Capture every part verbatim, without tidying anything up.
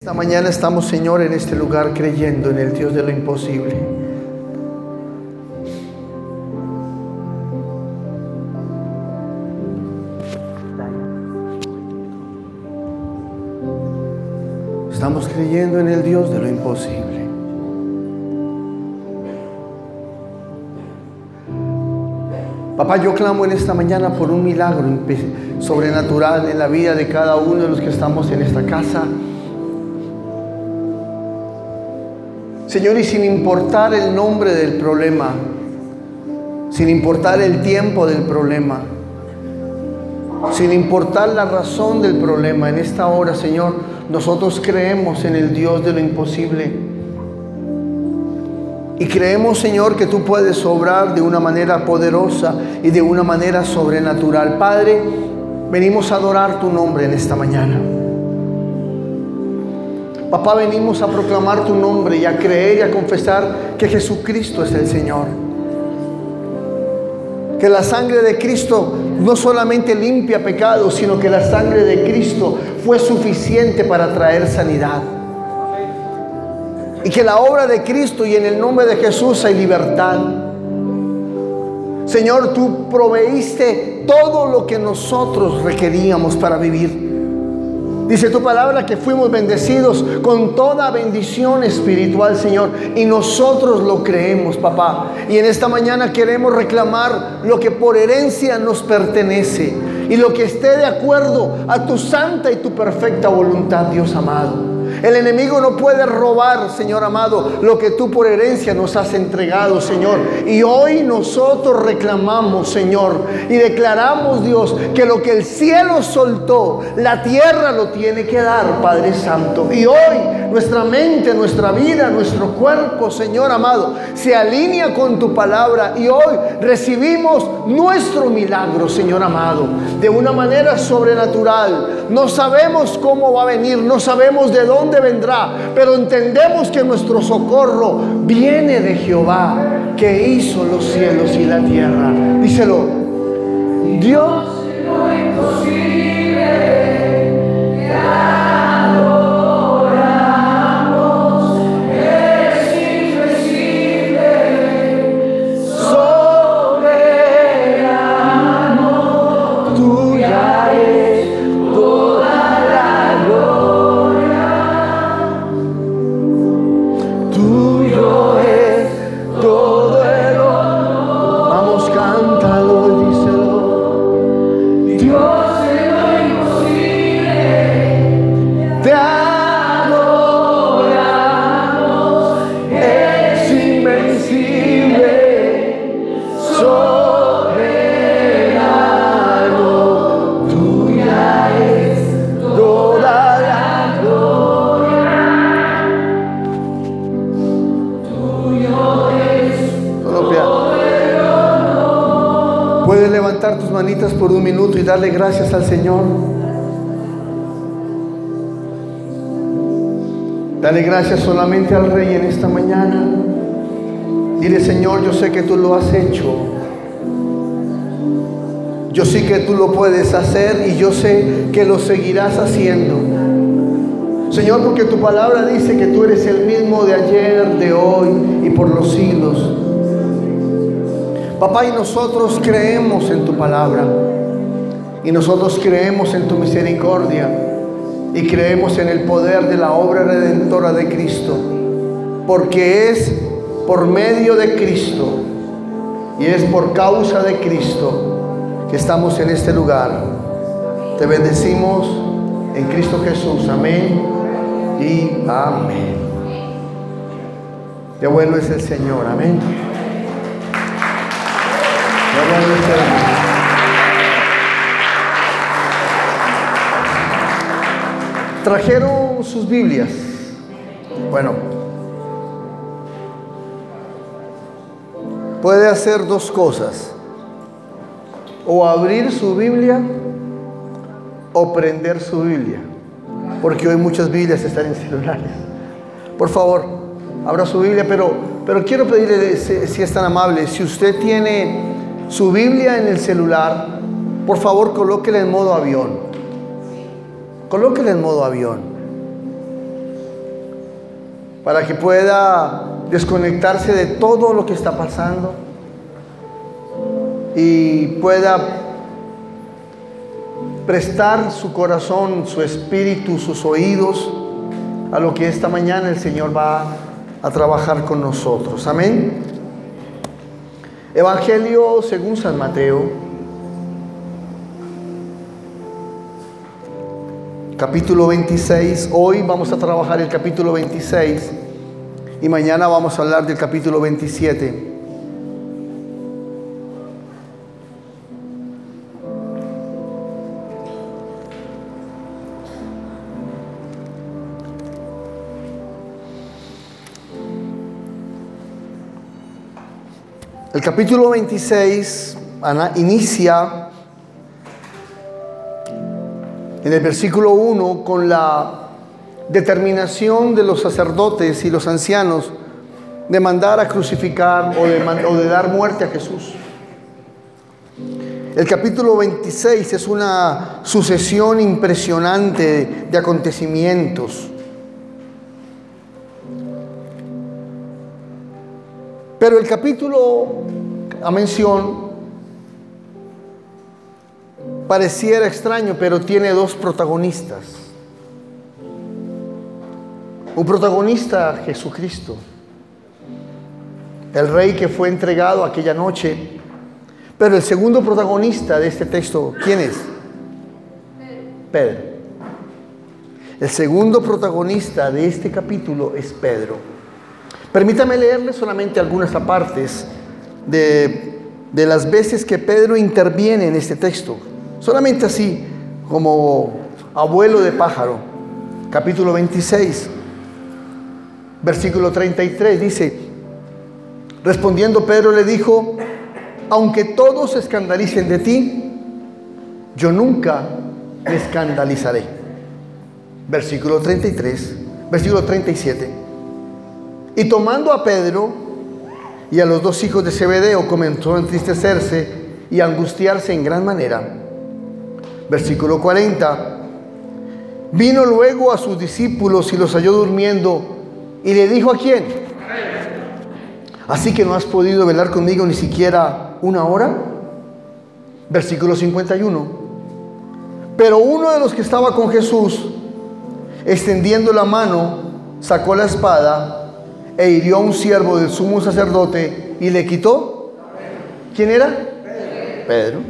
Esta mañana estamos, Señor, en este lugar creyendo en el Dios de lo imposible. Estamos creyendo en el Dios de lo imposible. Papá, yo clamo en esta mañana por un milagro sobrenatural en la vida de cada uno de los que estamos en esta casa. Señor, y sin importar el nombre del problema, sin importar el tiempo del problema, sin importar la razón del problema, en esta hora, Señor, nosotros creemos en el Dios de lo imposible. Y creemos, Señor, que tú puedes obrar de una manera poderosa y de una manera sobrenatural. Padre, venimos a adorar tu nombre en esta mañana. Papá, venimos a proclamar tu nombre y a creer y a confesar que Jesucristo es el Señor. Que la sangre de Cristo no solamente limpia pecados, sino que la sangre de Cristo fue suficiente para traer sanidad. Y que la obra de Cristo y en el nombre de Jesús hay libertad. Señor, tú proveíste todo lo que nosotros requeríamos para vivir. Dice tu palabra que fuimos bendecidos con toda bendición espiritual, Señor. Y nosotros lo creemos, papá. Y en esta mañana queremos reclamar lo que por herencia nos pertenece. Y lo que esté de acuerdo a tu santa y tu perfecta voluntad, Dios amado. El enemigo no puede robar, Señor amado, lo que tú por herencia nos has entregado, Señor. Y hoy nosotros reclamamos, Señor, y declaramos, Dios, que lo que el cielo soltó, la tierra lo tiene que dar, Padre Santo. Y hoy nuestra mente, nuestra vida, nuestro cuerpo, Señor amado, se alinea con tu palabra. Y hoy recibimos nuestro milagro, Señor amado, de una manera sobrenatural. No sabemos cómo va a venir, no sabemos de dónde vendrá, pero entendemos que nuestro socorro viene de Jehová, que hizo los cielos y la tierra. Díselo. Dios de lo imposible, te adoramos, es invencible, soberano, tuya es toda la gloria. Tuyo es todo el honor. Vamos, cántalo y díselo. Dios de lo imposible, te adoramos, es invencible, soberano, tuya es toda la gloria. Puedes levantar tus manitas por un minuto y darle gracias al Señor. Dale gracias solamente al Rey en esta mañana. Dile: Señor, yo sé que tú lo has hecho. Yo sé que tú lo puedes hacer y yo sé que lo seguirás haciendo. Señor, porque tu palabra dice que tú eres el mismo de ayer, de hoy y por los siglos. Papá, y nosotros creemos en tu palabra, y nosotros creemos en tu misericordia, y creemos en el poder de la obra redentora de Cristo, porque es por medio de Cristo y es por causa de Cristo que estamos en este lugar. Te bendecimos en Cristo Jesús. Amén y amén. Qué bueno es el Señor. Amén. ¿Trajeron sus Biblias? Bueno, puede hacer dos cosas: o abrir su Biblia o prender su Biblia, porque hoy muchas Biblias están en celulares. Por favor, abra su Biblia, pero, pero quiero pedirle, si, si es tan amable, si usted tiene su Biblia en el celular, por favor colóquela en modo avión. Colóquela en modo avión. para que pueda desconectarse de todo lo que está pasando y pueda prestar su corazón, su espíritu, sus oídos a lo que esta mañana el Señor va a trabajar con nosotros. Amén. Evangelio según San Mateo, capítulo veintiséis. Hoy vamos a trabajar el capítulo veintiséis y mañana vamos a hablar del capítulo veintisiete. El capítulo veintiséis inicia en el versículo uno con la determinación de los sacerdotes y los ancianos de mandar a crucificar o de, o de dar muerte a Jesús. El capítulo veintiséis es una sucesión impresionante de acontecimientos. Pero el capítulo a mención pareciera extraño, pero tiene dos protagonistas. Un protagonista, Jesucristo, el rey que fue entregado aquella noche. Pero el segundo protagonista de este texto, ¿quién es? Pedro. El segundo protagonista de este capítulo es Pedro. Permítame leerle solamente algunas apartes de, de las veces que Pedro interviene en este texto. Solamente así, como abuelo de pájaro. Capítulo veintiséis, versículo treinta y tres, dice: respondiendo Pedro le dijo: aunque todos se escandalicen de ti, yo nunca me escandalizaré. Versículo treinta y tres, versículo treinta y siete. Y tomando a Pedro y a los dos hijos de Zebedeo, comenzó a entristecerse y a angustiarse en gran manera. Versículo cuarenta. Vino luego a sus discípulos y los halló durmiendo, y le dijo: ¿a quién? Así que no has podido velar conmigo ni siquiera una hora. Versículo cincuenta y uno. Pero uno de los que estaba con Jesús, extendiendo la mano, sacó la espada e hirió a un siervo del sumo sacerdote y le quitó. ¿Quién era? Pedro. Pedro.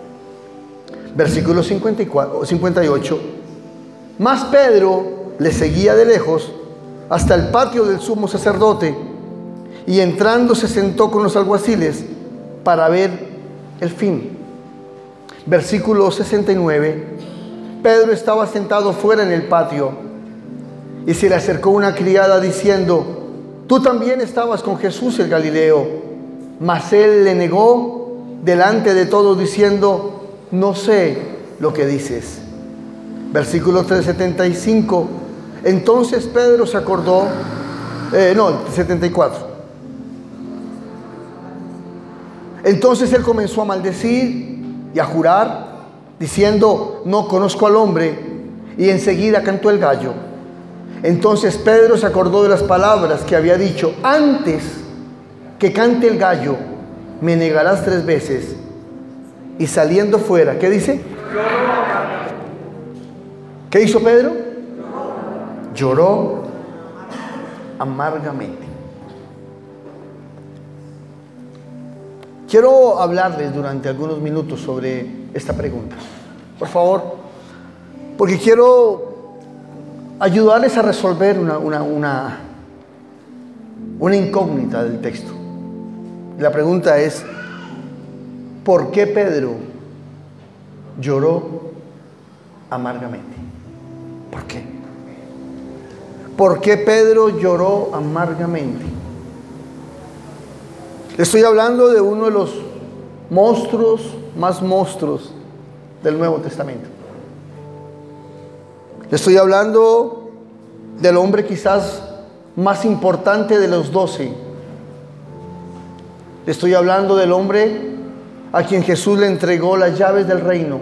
Versículo cincuenta y cuatro, cincuenta y ocho. Mas Pedro le seguía de lejos hasta el patio del sumo sacerdote, y entrando se sentó con los alguaciles para ver el fin. Versículo sesenta y nueve. Pedro estaba sentado fuera en el patio, y se le acercó una criada diciendo: tú también estabas con Jesús el Galileo. Mas él le negó delante de todos diciendo: no sé lo que dices. Versículo setenta y cinco. Entonces Pedro se acordó, eh, no, setenta y cuatro. Entonces él comenzó a maldecir y a jurar, diciendo: no conozco al hombre. Y enseguida cantó el gallo. Entonces Pedro se acordó de las palabras que había dicho: antes que cante el gallo, me negarás tres veces. Y saliendo fuera, ¿qué dice? ¿Qué hizo Pedro? Lloró amargamente. Quiero hablarles durante algunos minutos sobre esta pregunta, por favor, porque quiero ayudarles a resolver una, una, una, una incógnita del texto. La pregunta es: ¿por qué Pedro lloró amargamente? ¿Por qué? ¿Por qué Pedro lloró amargamente? Estoy hablando de uno de los monstruos más monstruos del Nuevo Testamento. Estoy hablando del hombre quizás más importante de los doce. Estoy hablando del hombre a quien Jesús le entregó las llaves del reino.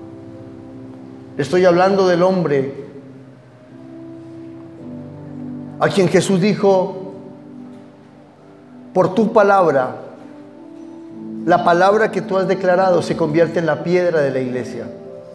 Estoy hablando del hombre a quien Jesús dijo: por tu palabra, la palabra que tú has declarado se convierte en la piedra de la iglesia.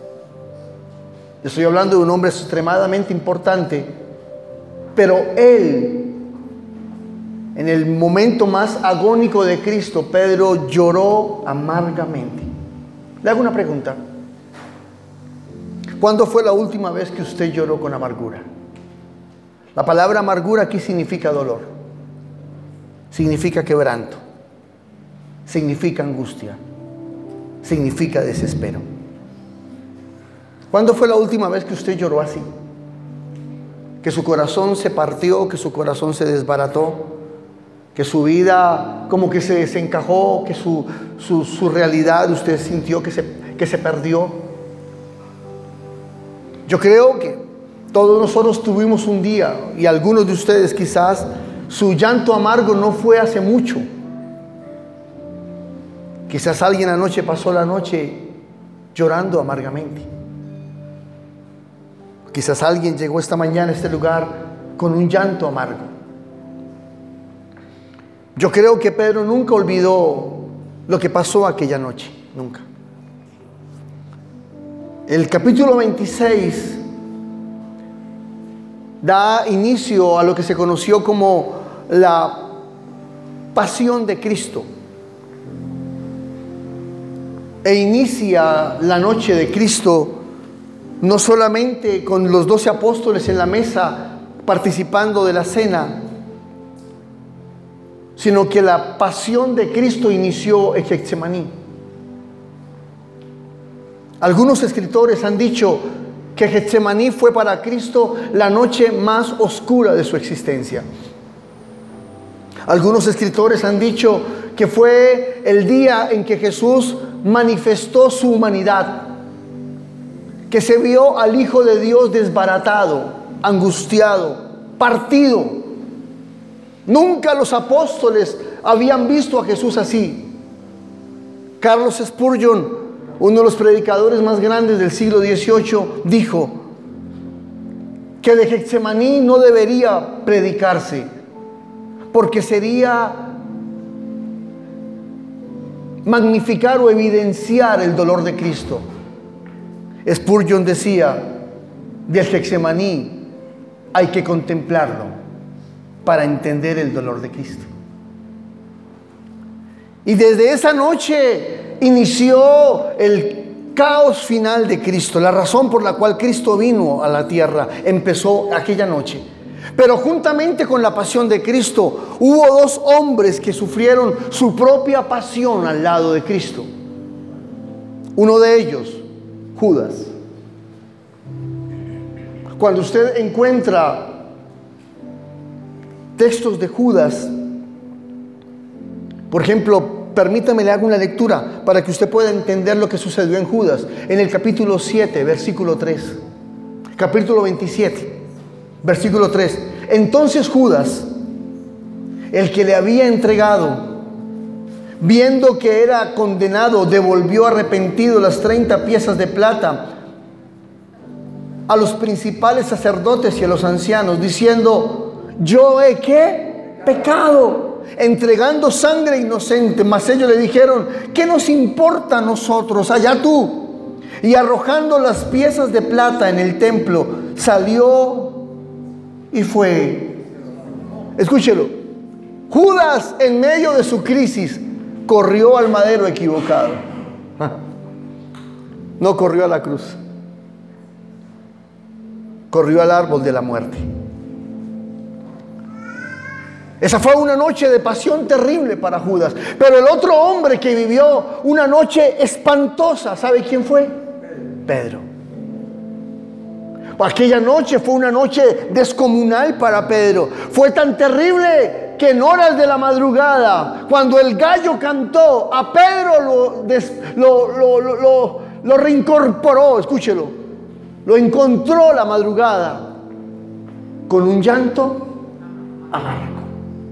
Estoy hablando de un hombre extremadamente importante, pero él, en el momento más agónico de Cristo, Pedro lloró amargamente. Le hago una pregunta: ¿cuándo fue la última vez que usted lloró con amargura? La palabra amargura aquí significa dolor, significa quebranto, significa angustia, significa desespero. ¿Cuándo fue la última vez que usted lloró así? Que su corazón se partió, que su corazón se desbarató, que su vida como que se desencajó, que su, su, su realidad usted sintió que se, que se perdió. Yo creo que todos nosotros tuvimos un día, y algunos de ustedes quizás su llanto amargo no fue hace mucho. Quizás alguien anoche pasó la noche llorando amargamente. Quizás alguien llegó esta mañana a este lugar con un llanto amargo. Yo creo que Pedro nunca olvidó lo que pasó aquella noche, nunca. El capítulo veintiséis da inicio a lo que se conoció como la pasión de Cristo. E inicia la noche de Cristo no solamente con los doce apóstoles en la mesa participando de la cena, sino que la pasión de Cristo inició en Getsemaní. Algunos escritores han dicho que Getsemaní fue para Cristo la noche más oscura de su existencia. Algunos escritores han dicho que fue el día en que Jesús manifestó su humanidad, que se vio al Hijo de Dios desbaratado, angustiado, partido. Nunca los apóstoles habían visto a Jesús así. Carlos Spurgeon, uno de los predicadores más grandes del siglo dieciocho, dijo que de Getsemaní no debería predicarse, porque sería magnificar o evidenciar el dolor de Cristo. Spurgeon decía: del Getsemaní hay que contemplarlo para entender el dolor de Cristo. Y desde esa noche inició el caos final de Cristo. La razón por la cual Cristo vino a la tierra empezó aquella noche. Pero juntamente con la pasión de Cristo hubo dos hombres que sufrieron su propia pasión al lado de Cristo. Uno de ellos, Judas. Cuando usted encuentra textos de Judas, por ejemplo, permítame le hago una lectura para que usted pueda entender lo que sucedió en Judas. En el capítulo siete, versículo tres. Capítulo veintisiete, versículo tres. Entonces Judas, el que le había entregado, viendo que era condenado, devolvió arrepentido las treinta piezas de plata a los principales sacerdotes y a los ancianos, diciendo: yo he ¿qué? Pecado, entregando sangre inocente. Mas ellos le dijeron: ¿qué nos importa a nosotros? Allá tú. Y arrojando las piezas de plata en el templo, salió y fue. Escúchelo. Judas, en medio de su crisis, corrió al madero equivocado. No corrió a la cruz. Corrió al árbol de la muerte. Esa fue una noche de pasión terrible para Judas. Pero el otro hombre que vivió una noche espantosa, ¿sabe quién fue? Pedro. Aquella noche fue una noche descomunal para Pedro. Fue tan terrible que en horas de la madrugada, cuando el gallo cantó, a Pedro lo, des, lo, lo, lo, lo, lo reincorporó. Escúchelo. Lo encontró la madrugada con un llanto amargo.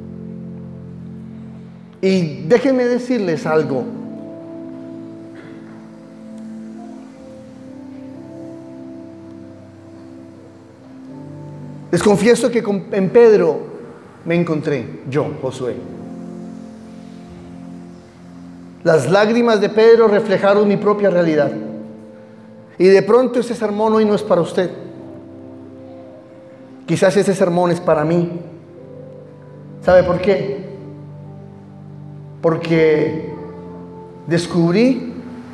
Y déjenme decirles algo. Les confieso que con- en Pedro me encontré, yo, Josué. Las lágrimas de Pedro reflejaron mi propia realidad. Y de pronto ese sermón hoy no es para usted. Quizás ese sermón es para mí. ¿Sabe por qué? Porque descubrí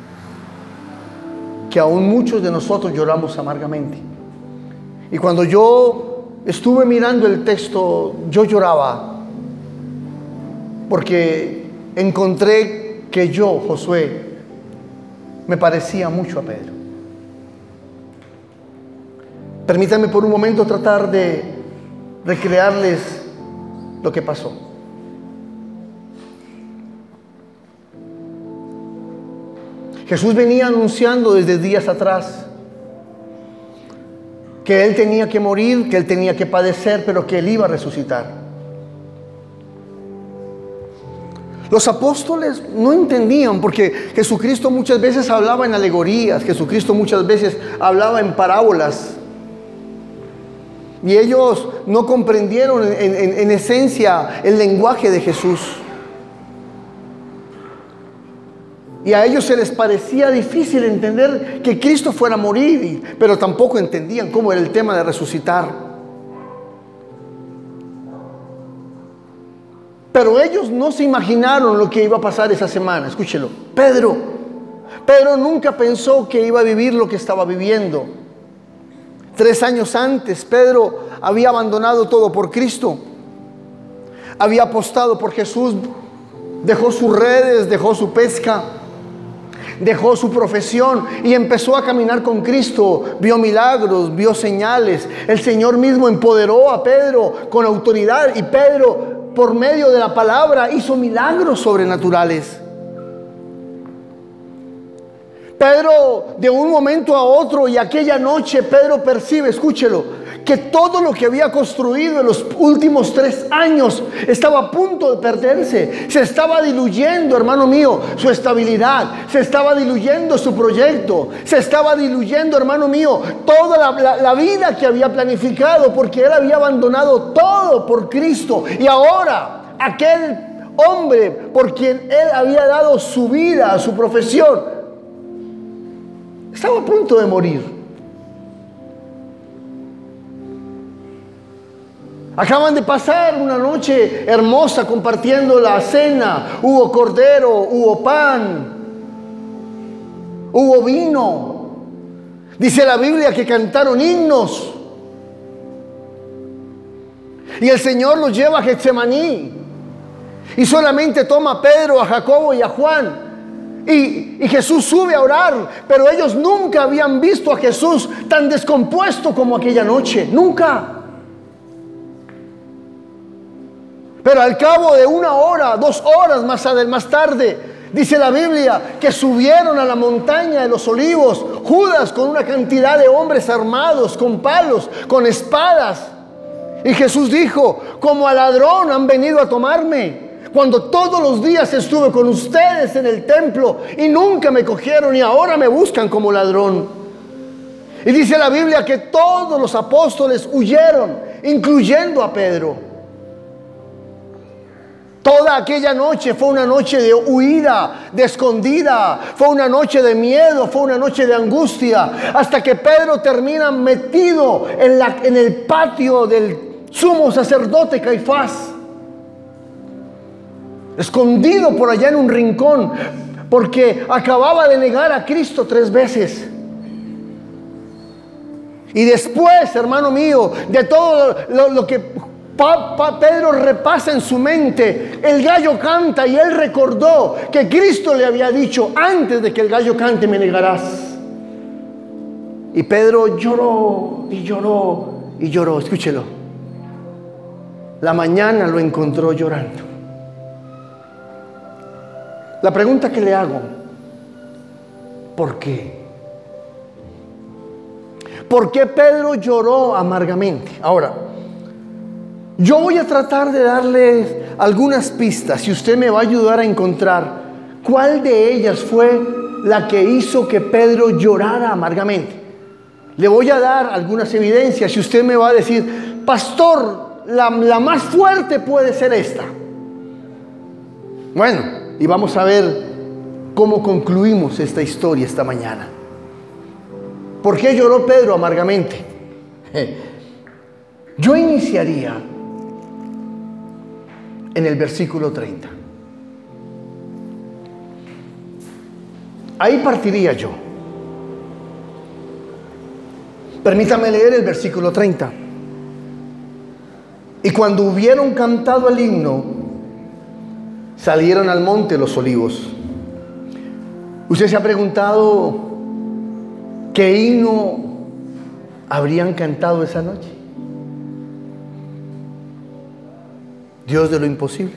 que aún muchos de nosotros lloramos amargamente. Y cuando yo estuve mirando el texto, yo lloraba porque encontré que yo, Josué, me parecía mucho a Pedro. Permítanme por un momento tratar de recrearles lo que pasó. Jesús venía anunciando desde días atrás que Él tenía que morir, que Él tenía que padecer, pero que Él iba a resucitar. Los apóstoles no entendían, porque Jesucristo muchas veces hablaba en alegorías, Jesucristo muchas veces hablaba en parábolas. Y ellos no comprendieron en, en, en esencia el lenguaje de Jesús. Y a ellos se les parecía difícil entender que Cristo fuera a morir, pero tampoco entendían cómo era el tema de resucitar. Pero ellos no se imaginaron lo que iba a pasar esa semana. Escúchelo. Pedro, Pedro nunca pensó que iba a vivir lo que estaba viviendo. Tres años antes, Pedro había abandonado todo por Cristo. Había apostado por Jesús, dejó sus redes, dejó su pesca, dejó su profesión y empezó a caminar con Cristo. Vio milagros, vio señales. El Señor mismo empoderó a Pedro con autoridad y Pedro, por medio de la palabra, hizo milagros sobrenaturales. Pedro, de un momento a otro, y aquella noche Pedro percibe, escúchelo, que todo lo que había construido en los últimos tres años estaba a punto de perderse. Se estaba diluyendo, hermano mío, su estabilidad. Se estaba diluyendo su proyecto. Se estaba diluyendo, hermano mío, toda la, la, la vida que había planificado, porque él había abandonado todo por Cristo. Y ahora, aquel hombre por quien él había dado su vida, a su profesión, estaba a punto de morir. Acaban de pasar una noche hermosa compartiendo la cena. Hubo cordero, hubo pan, hubo vino. Dice la Biblia que cantaron himnos. Y el Señor los lleva a Getsemaní. Y solamente toma a Pedro, a Jacobo y a Juan. Y, y Jesús sube a orar, pero ellos nunca habían visto a Jesús tan descompuesto como aquella noche, nunca. Pero al cabo de una hora, dos horas más, más tarde, dice la Biblia que subieron a la montaña de los olivos, Judas con una cantidad de hombres armados, con palos, con espadas. Y Jesús dijo: como a ladrón han venido a tomarme, cuando todos los días estuve con ustedes en el templo y nunca me cogieron, y ahora me buscan como ladrón. Y dice la Biblia que todos los apóstoles huyeron, incluyendo a Pedro. Toda aquella noche fue una noche de huida, de escondida, fue una noche de miedo, fue una noche de angustia, hasta que Pedro termina metido en, la, en el patio del sumo sacerdote Caifás, escondido por allá en un rincón, porque acababa de negar a Cristo tres veces. Y después, hermano mío, de todo lo, lo que pa, pa, Pedro repasa en su mente, el gallo canta, y él recordó que Cristo le había dicho: antes de que el gallo cante me negarás. Y Pedro lloró y lloró y lloró. Escúchelo. La mañana lo encontró llorando. La pregunta que le hago: ¿por qué? ¿Por qué Pedro lloró amargamente? Ahora, yo voy a tratar de darles algunas pistas y usted me va a ayudar a encontrar cuál de ellas fue la que hizo que Pedro llorara amargamente. Le voy a dar algunas evidencias y usted me va a decir pastor, la, la más fuerte puede ser esta. Bueno, y vamos a ver cómo concluimos esta historia esta mañana. ¿Por qué lloró Pedro amargamente? Yo iniciaría en el versículo treinta. Ahí partiría yo. Permítame leer el versículo treinta. Y cuando hubieron cantado el himno, salieron al monte los olivos. ¿Usted se ha preguntado qué himno habrían cantado esa noche? Dios de lo imposible.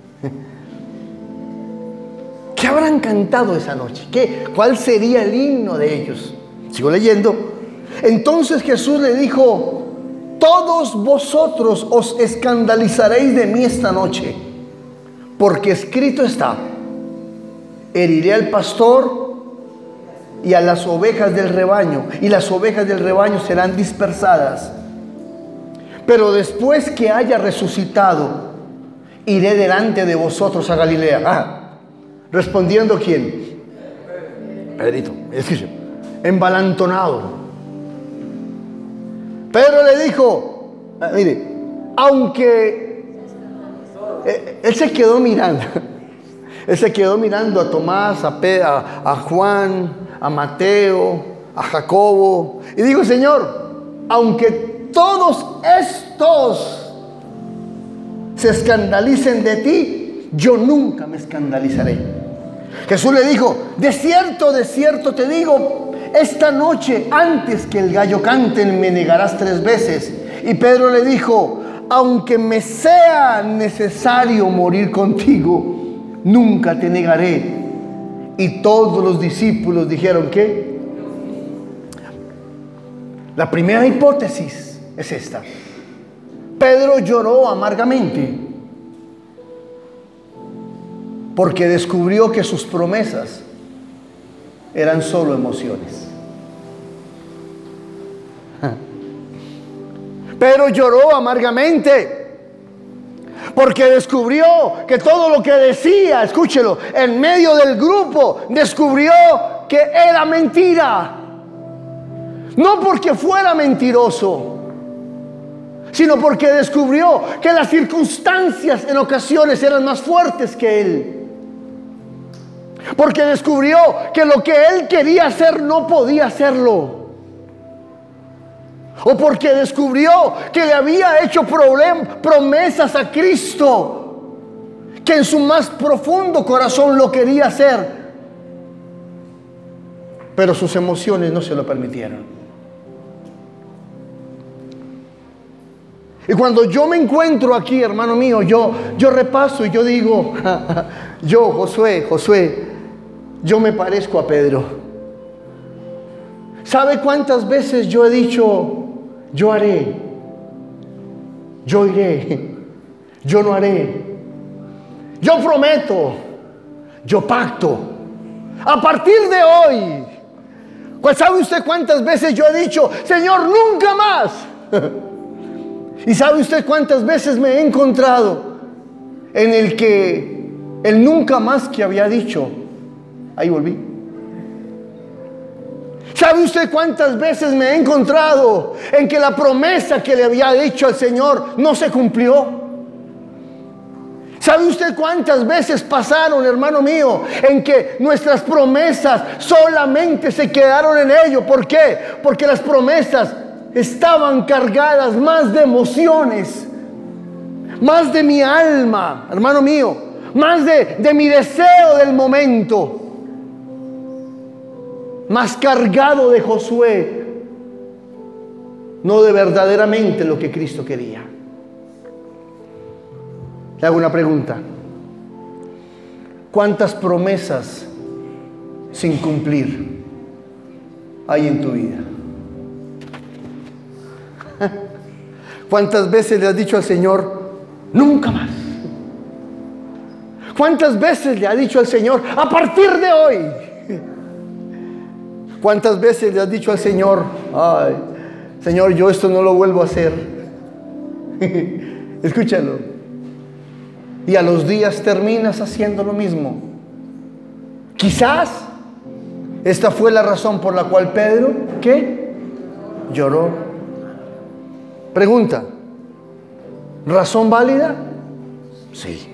¿Qué habrán cantado esa noche? ¿Qué? ¿Cuál sería el himno de ellos? Sigo leyendo. Entonces Jesús le dijo: todos vosotros os escandalizaréis de mí esta noche, porque escrito está: heriré al pastor y a las ovejas del rebaño, y las ovejas del rebaño serán dispersadas. Pero después que haya resucitado, iré delante de vosotros a Galilea. Ah, respondiendo ¿quién? Pedrito, escuchen, embalantonado. Pedro le dijo, ah, mire, aunque eh, él se quedó mirando, él se quedó mirando a Tomás, a, Pedro, a, a Juan, a Mateo, a Jacobo, y dijo: Señor, aunque todos estos se escandalicen de ti, yo nunca me escandalizaré. Jesús le dijo: de cierto, de cierto te digo, esta noche antes que el gallo cante me negarás tres veces. Y Pedro le dijo: aunque me sea necesario morir contigo, nunca te negaré. Y todos los discípulos dijeron ¿qué? La primera hipótesis es esta: Pedro lloró amargamente porque descubrió que sus promesas eran solo emociones. Pedro lloró amargamente porque descubrió que todo lo que decía, escúchelo, en medio del grupo, descubrió que era mentira. No porque fuera mentiroso, sino porque descubrió que las circunstancias en ocasiones eran más fuertes que él. Porque descubrió que lo que él quería hacer no podía hacerlo. O porque descubrió que le había hecho problem- promesas a Cristo, que en su más profundo corazón lo quería hacer, pero sus emociones no se lo permitieron. Y cuando yo me encuentro aquí, hermano mío, yo, yo repaso y yo digo, yo, Josué, Josué, yo me parezco a Pedro. ¿Sabe cuántas veces yo he dicho: yo haré, yo iré, yo no haré, yo prometo, yo pacto, a partir de hoy? Pues ¿sabe usted cuántas veces yo he dicho: Señor, nunca más? ¿Y sabe usted cuántas veces me he encontrado en el que el nunca más que había dicho, ahí volví? ¿Sabe usted cuántas veces me he encontrado en que la promesa que le había dicho al Señor no se cumplió? ¿Sabe usted cuántas veces pasaron, hermano mío, en que nuestras promesas solamente se quedaron en ello? ¿Por qué? Porque las promesas estaban cargadas más de emociones, más de mi alma, hermano mío, más de, de mi deseo del momento, más cargado de Josué, no de verdaderamente lo que Cristo quería. Le hago una pregunta: ¿cuántas promesas sin cumplir hay en tu vida? ¿Cuántas veces le has dicho al Señor: nunca más? ¿Cuántas veces le has dicho al Señor: a partir de hoy? ¿Cuántas veces le has dicho al Señor: ay, Señor, yo esto no lo vuelvo a hacer? Escúchalo. Y a los días terminas haciendo lo mismo. Quizás esta fue la razón por la cual Pedro, ¿qué? Lloró. Pregunta, ¿razón válida? Sí.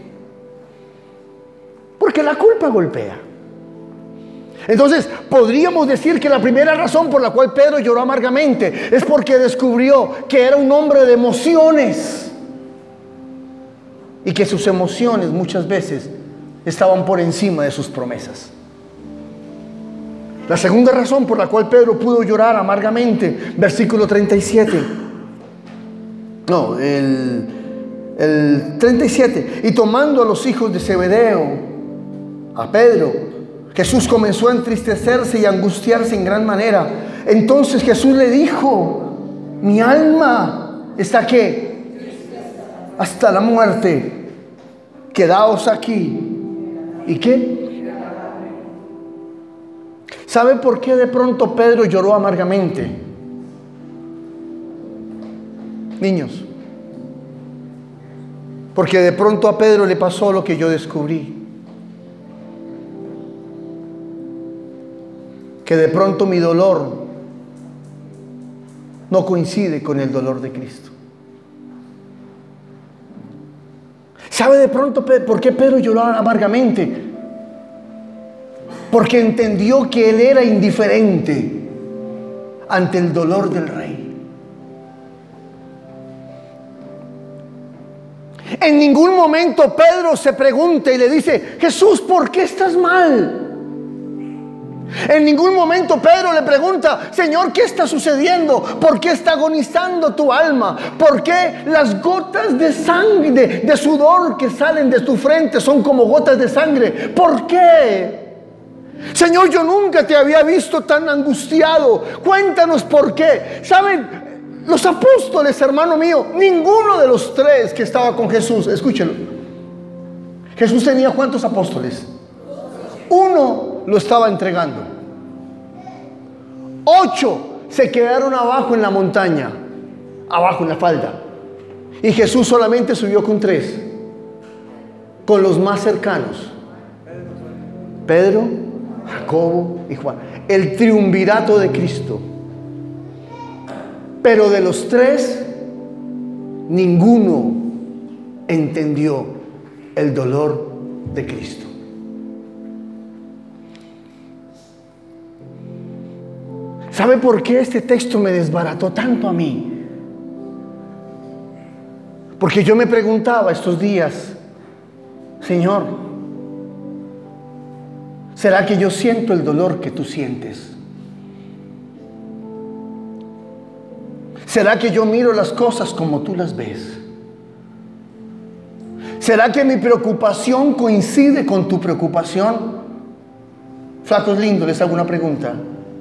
Porque la culpa golpea. Entonces, podríamos decir que la primera razón por la cual Pedro lloró amargamente es porque descubrió que era un hombre de emociones y que sus emociones muchas veces estaban por encima de sus promesas. La segunda razón por la cual Pedro pudo llorar amargamente, versículo treinta y siete. No, el, el treinta y siete. Y tomando a los hijos de Zebedeo, a Pedro, Jesús comenzó a entristecerse y a angustiarse en gran manera. Entonces Jesús le dijo: mi alma está ¿qué? Hasta la muerte. Quedaos aquí. ¿Y qué? ¿Sabe por qué de pronto Pedro lloró amargamente? Niños, porque de pronto a Pedro le pasó lo que yo descubrí. Que de pronto mi dolor no coincide con el dolor de Cristo. ¿Sabe de pronto por qué Pedro lloró amargamente? Porque entendió que él era indiferente ante el dolor del Rey. En ningún momento Pedro se pregunta y le dice: Jesús, ¿por qué estás mal? En ningún momento Pedro le pregunta: Señor, ¿qué está sucediendo? ¿Por qué está agonizando tu alma? ¿Por qué las gotas de sangre, de, de sudor que salen de tu frente son como gotas de sangre? ¿Por qué? Señor, yo nunca te había visto tan angustiado. Cuéntanos por qué. ¿Saben? Los apóstoles, hermano mío, ninguno de los tres que estaba con Jesús, escúchelo. Jesús tenía ¿cuántos apóstoles? Uno lo estaba entregando. Ocho se quedaron abajo en la montaña, abajo en la falda. Y Jesús solamente subió con tres, con los más cercanos: Pedro, Jacobo y Juan. El triunvirato de Cristo. Pero de los tres, ninguno entendió el dolor de Cristo. ¿Sabe por qué este texto me desbarató tanto a mí? Porque yo me preguntaba estos días: Señor, ¿será que yo siento el dolor que tú sientes? ¿Será que yo miro las cosas como tú las ves? ¿Será que mi preocupación coincide con tu preocupación? Flacos lindos, les hago una pregunta.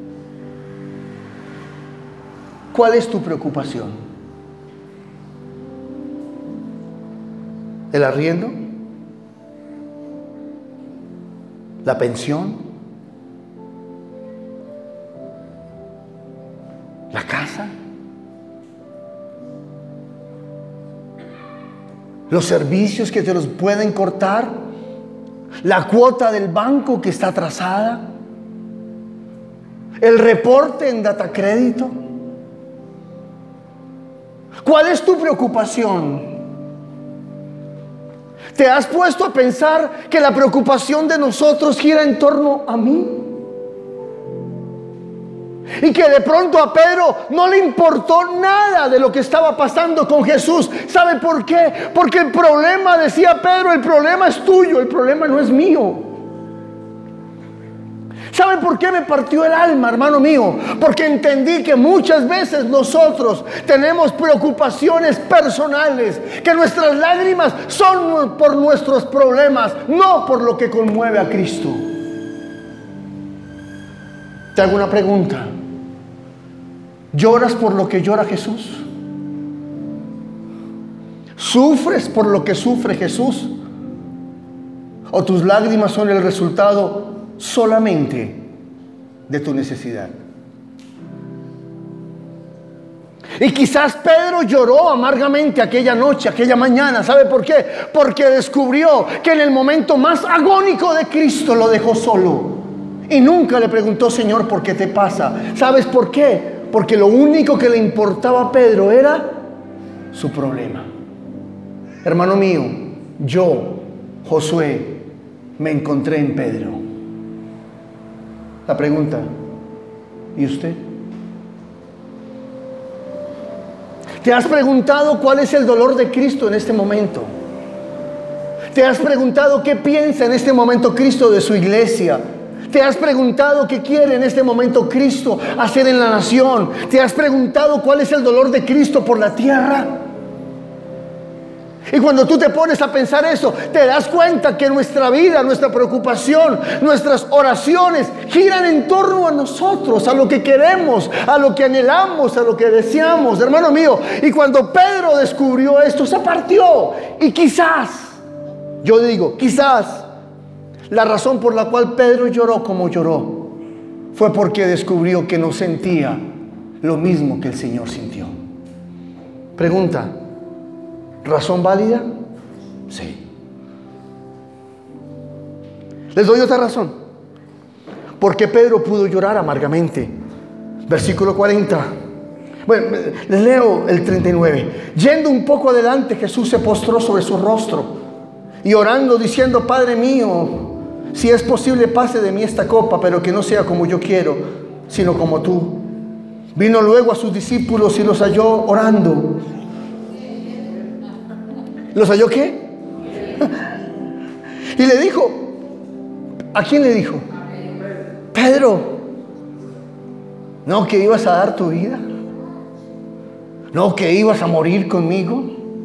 ¿Cuál es tu preocupación? ¿El arriendo? ¿La pensión? ¿La casa? ¿Los servicios que te los pueden cortar? ¿La cuota del banco que está atrasada? ¿El reporte en Datacrédito? ¿Cuál es tu preocupación? ¿Te has puesto a pensar que la preocupación de nosotros gira en torno a mí? Y que de pronto a Pedro no le importó nada de lo que estaba pasando con Jesús. ¿Sabe por qué? Porque el problema, decía Pedro, el problema es tuyo, el problema no es mío. ¿Sabe por qué me partió el alma, hermano mío? Porque entendí que muchas veces nosotros tenemos preocupaciones personales, que nuestras lágrimas son por nuestros problemas, no por lo que conmueve a Cristo. Te hago una pregunta: ¿lloras por lo que llora Jesús? ¿Sufres por lo que sufre Jesús? ¿O tus lágrimas son el resultado solamente de tu necesidad? Y quizás Pedro lloró amargamente aquella noche, aquella mañana. ¿Sabe por qué? Porque descubrió que en el momento más agónico de Cristo lo dejó solo. Y nunca le preguntó: Señor, ¿por qué te pasa? ¿Sabes por qué? Porque lo único que le importaba a Pedro era su problema. Hermano mío, yo, Josué, me encontré en Pedro. La pregunta: ¿y usted? ¿Te has preguntado cuál es el dolor de Cristo en este momento? ¿Te has preguntado qué piensa en este momento Cristo de su iglesia? ¿Te has preguntado qué quiere en este momento Cristo hacer en la nación? ¿Te has preguntado cuál es el dolor de Cristo por la tierra? Y cuando tú te pones a pensar eso, te das cuenta que nuestra vida, nuestra preocupación, nuestras oraciones giran en torno a nosotros, a lo que queremos, a lo que anhelamos, a lo que deseamos, hermano mío. Y cuando Pedro descubrió esto, se partió. Y quizás, yo digo, quizás la razón por la cual Pedro lloró como lloró fue porque descubrió que no sentía lo mismo que el Señor sintió. Pregunta: ¿razón válida? Sí. Les doy otra razón. ¿Por qué Pedro pudo llorar amargamente? Versículo cuarenta. Bueno, les leo el treinta y nueve. Yendo un poco adelante, Jesús se postró sobre su rostro y orando, diciendo: Padre mío, si es posible, pase de mí esta copa, pero que no sea como yo quiero, sino como tú. Vino luego a sus discípulos y los halló orando. ¿Los halló qué? Y le dijo, ¿a quién le dijo? Pedro, ¿no que ibas a dar tu vida? ¿No que ibas a morir conmigo?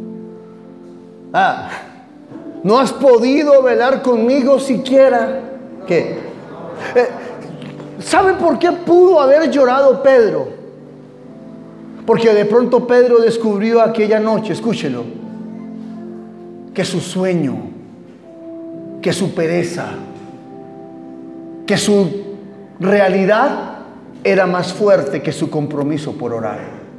Ah, ¿no has podido velar conmigo siquiera? ¿Qué? Eh, ¿Sabe por qué pudo haber llorado Pedro? Porque de pronto Pedro descubrió aquella noche, escúchelo, que su sueño, que su pereza, que su realidad era más fuerte que su compromiso por orar.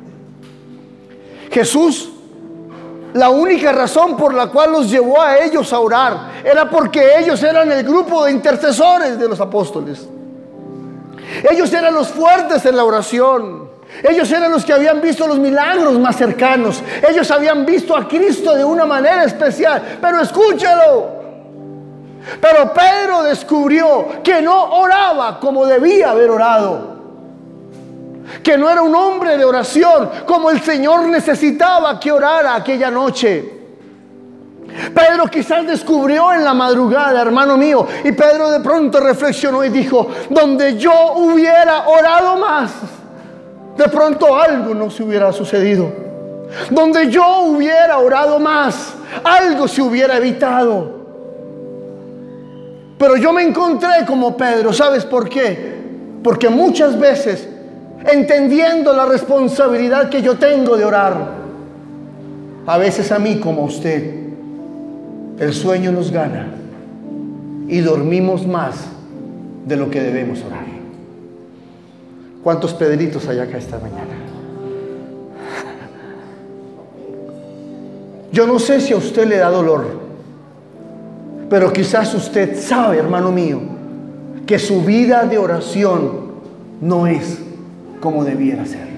Jesús, la única razón por la cual los llevó a ellos a orar era porque ellos eran el grupo de intercesores de los apóstoles. Ellos eran los fuertes en la oración. Ellos eran los que habían visto los milagros más cercanos. Ellos habían visto a Cristo de una manera especial. Pero escúchalo. Pero Pedro descubrió que no oraba como debía haber orado. Que no era un hombre de oración como el Señor necesitaba que orara aquella noche. Pedro quizás descubrió en la madrugada, hermano mío, y Pedro de pronto reflexionó y dijo: donde yo hubiera orado más, de pronto algo no se hubiera sucedido. Donde yo hubiera orado más, algo se hubiera evitado. Pero yo me encontré como Pedro. ¿Sabes por qué? Porque muchas veces, entendiendo la responsabilidad que yo tengo de orar, a veces a mí como a usted, el sueño nos gana y dormimos más de lo que debemos orar. ¿Cuántos Pedritos hay acá esta mañana? Yo no sé si a usted le da dolor, pero quizás usted sabe, hermano mío, que su vida de oración no es como debiera ser.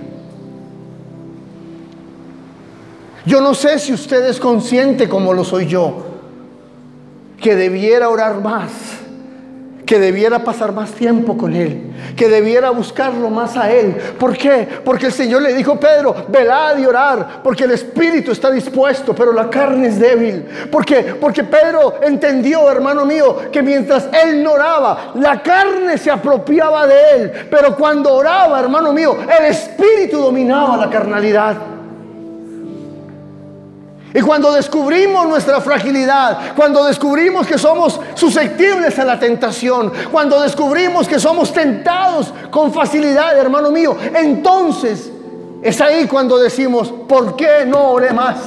Yo no sé si usted es consciente, como lo soy yo, que debiera orar más, que debiera pasar más tiempo con Él, que debiera buscarlo más a Él. ¿Por qué? Porque el Señor le dijo: Pedro, velad y orar, porque el espíritu está dispuesto, pero la carne es débil. ¿Por qué? Porque Pedro entendió, hermano mío, que mientras él no oraba, la carne se apropiaba de él, pero cuando oraba, hermano mío, el espíritu dominaba la carnalidad. Y cuando descubrimos nuestra fragilidad, cuando descubrimos que somos susceptibles a la tentación, cuando descubrimos que somos tentados con facilidad, hermano mío, entonces es ahí cuando decimos: ¿por qué no oré más?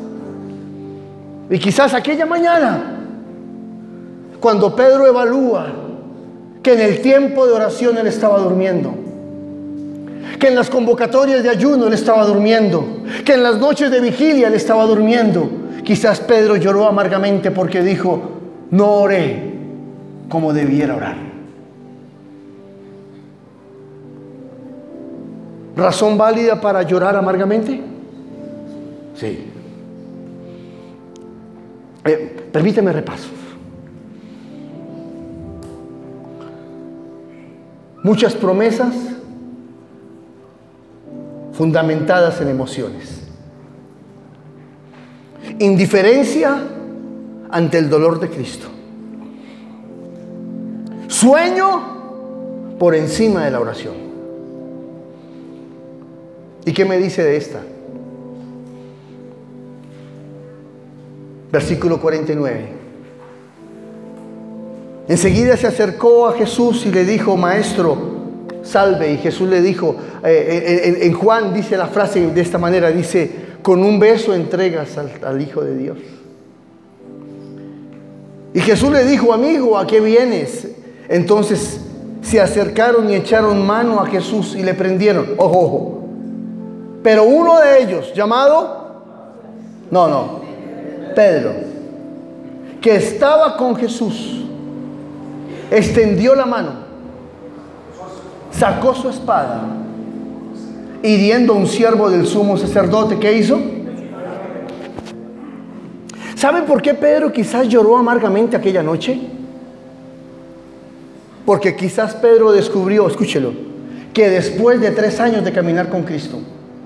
Y quizás aquella mañana, cuando Pedro evalúa que en el tiempo de oración él estaba durmiendo, que en las convocatorias de ayuno él estaba durmiendo, que en las noches de vigilia él estaba durmiendo. Quizás Pedro lloró amargamente porque dijo: no oré como debiera orar. ¿Razón válida para llorar amargamente? Sí. Eh, permíteme repaso. Muchas promesas fundamentadas en emociones. Indiferencia ante el dolor de Cristo. Sueño por encima de la oración. ¿Y qué me dice de esta? Versículo cuarenta y nueve. Enseguida se acercó a Jesús y le dijo: Maestro, salve. Y Jesús le dijo, eh, en, en Juan dice la frase de esta manera, dice: con un beso entregas al, al Hijo de Dios. Y Jesús le dijo: amigo, ¿a qué vienes? Entonces se acercaron y echaron mano a Jesús y le prendieron. Ojo, ojo. Pero uno de ellos, llamado, no, no, Pedro, que estaba con Jesús, extendió la mano, sacó su espada, hiriendo a un siervo del sumo sacerdote. ¿Qué hizo? ¿Saben por qué Pedro quizás lloró amargamente aquella noche? Porque quizás Pedro descubrió, escúchelo, que después de tres años de caminar con Cristo,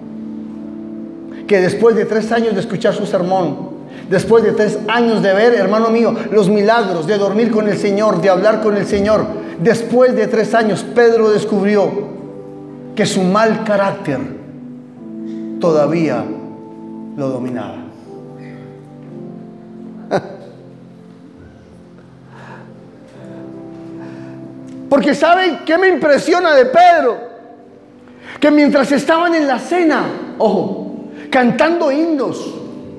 que después de tres años de escuchar su sermón, después de tres años de ver, hermano mío, los milagros, de dormir con el Señor, de hablar con el Señor, después de tres años, Pedro descubrió que su mal carácter todavía lo dominaba. Porque ¿saben qué me impresiona de Pedro? Que mientras estaban en la cena, ojo, cantando himnos,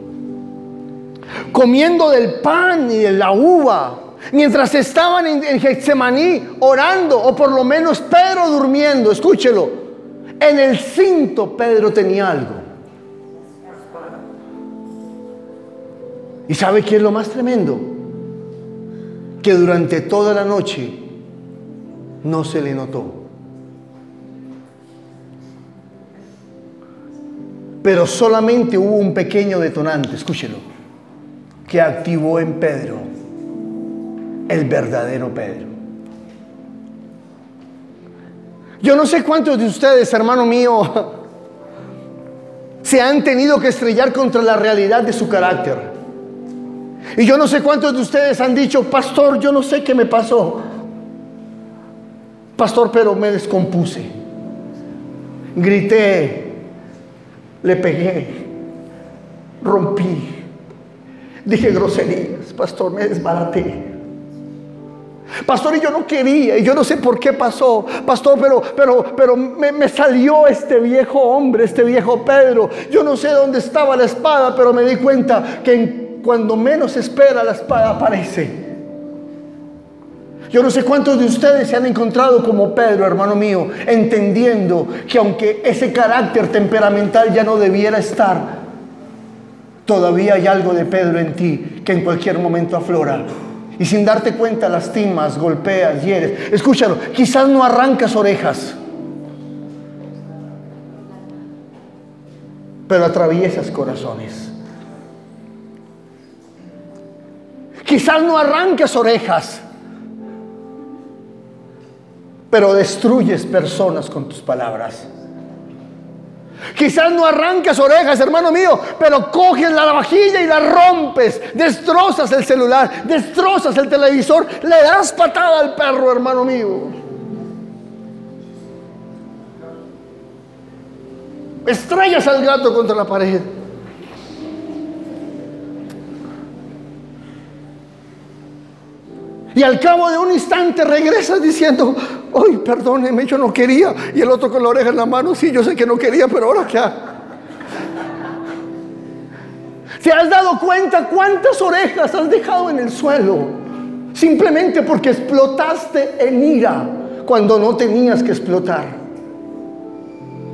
comiendo del pan y de la uva, mientras estaban en, en Getsemaní orando, o por lo menos Pedro durmiendo, escúchelo, en el cinto Pedro tenía algo. ¿Y sabe qué es lo más tremendo? Que durante toda la noche no se le notó. Pero solamente hubo un pequeño detonante, escúchelo, que activó en Pedro el verdadero Pedro. Yo no sé cuántos de ustedes, hermano mío, se han tenido que estrellar contra la realidad de su carácter. Y yo no sé cuántos de ustedes han dicho: pastor, yo no sé qué me pasó, pastor, pero me descompuse, grité, le pegué, rompí, dije groserías, pastor, me desbaraté. Pastor, y yo no quería, y yo no sé por qué pasó, pastor, pero, pero, pero me, me salió este viejo hombre, este viejo Pedro. Yo no sé dónde estaba la espada, pero me di cuenta que en, cuando menos espera, la espada aparece. Yo no sé cuántos de ustedes se han encontrado como Pedro, hermano mío, entendiendo que aunque ese carácter temperamental ya no debiera estar, todavía hay algo de Pedro en ti que en cualquier momento aflora. Y sin darte cuenta lastimas, golpeas, hieres. Escúchalo, quizás no arrancas orejas, pero atraviesas corazones. Quizás no arrancas orejas, pero destruyes personas con tus palabras. Quizás no arrancas orejas, hermano mío, pero coges la vajilla y la rompes, destrozas el celular, destrozas el televisor, le das patada al perro, hermano mío. Estrellas al gato contra la pared. Y al cabo de un instante regresas diciendo: ay, perdóneme, yo no quería. Y el otro con la oreja en la mano: sí, yo sé que no quería, pero ahora qué hago. ¿Te has dado cuenta cuántas orejas has dejado en el suelo? Simplemente porque explotaste en ira cuando no tenías que explotar.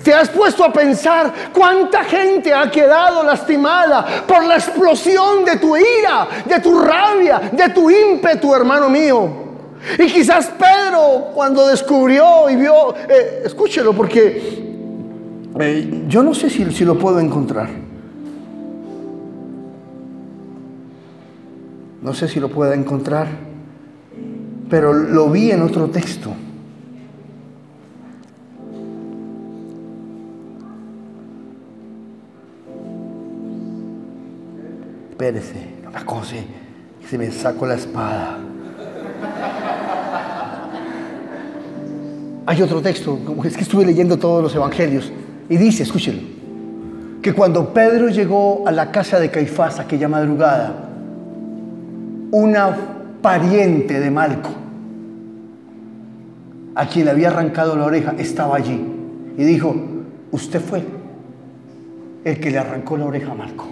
¿Te has puesto a pensar cuánta gente ha quedado lastimada por la explosión de tu ira, de tu rabia, de tu ímpetu, hermano mío? Y quizás Pedro, cuando descubrió y vio, eh, escúchelo porque eh, yo no sé si, si lo puedo encontrar. No sé si lo puedo encontrar, pero lo vi en otro texto. Espérese, no me acose, se me sacó la espada. Hay otro texto, es que estuve leyendo todos los evangelios, y dice, escúchelo, que cuando Pedro llegó a la casa de Caifás aquella madrugada, una pariente de Malco, a quien le había arrancado la oreja, estaba allí, y dijo, usted fue el que le arrancó la oreja a Malco.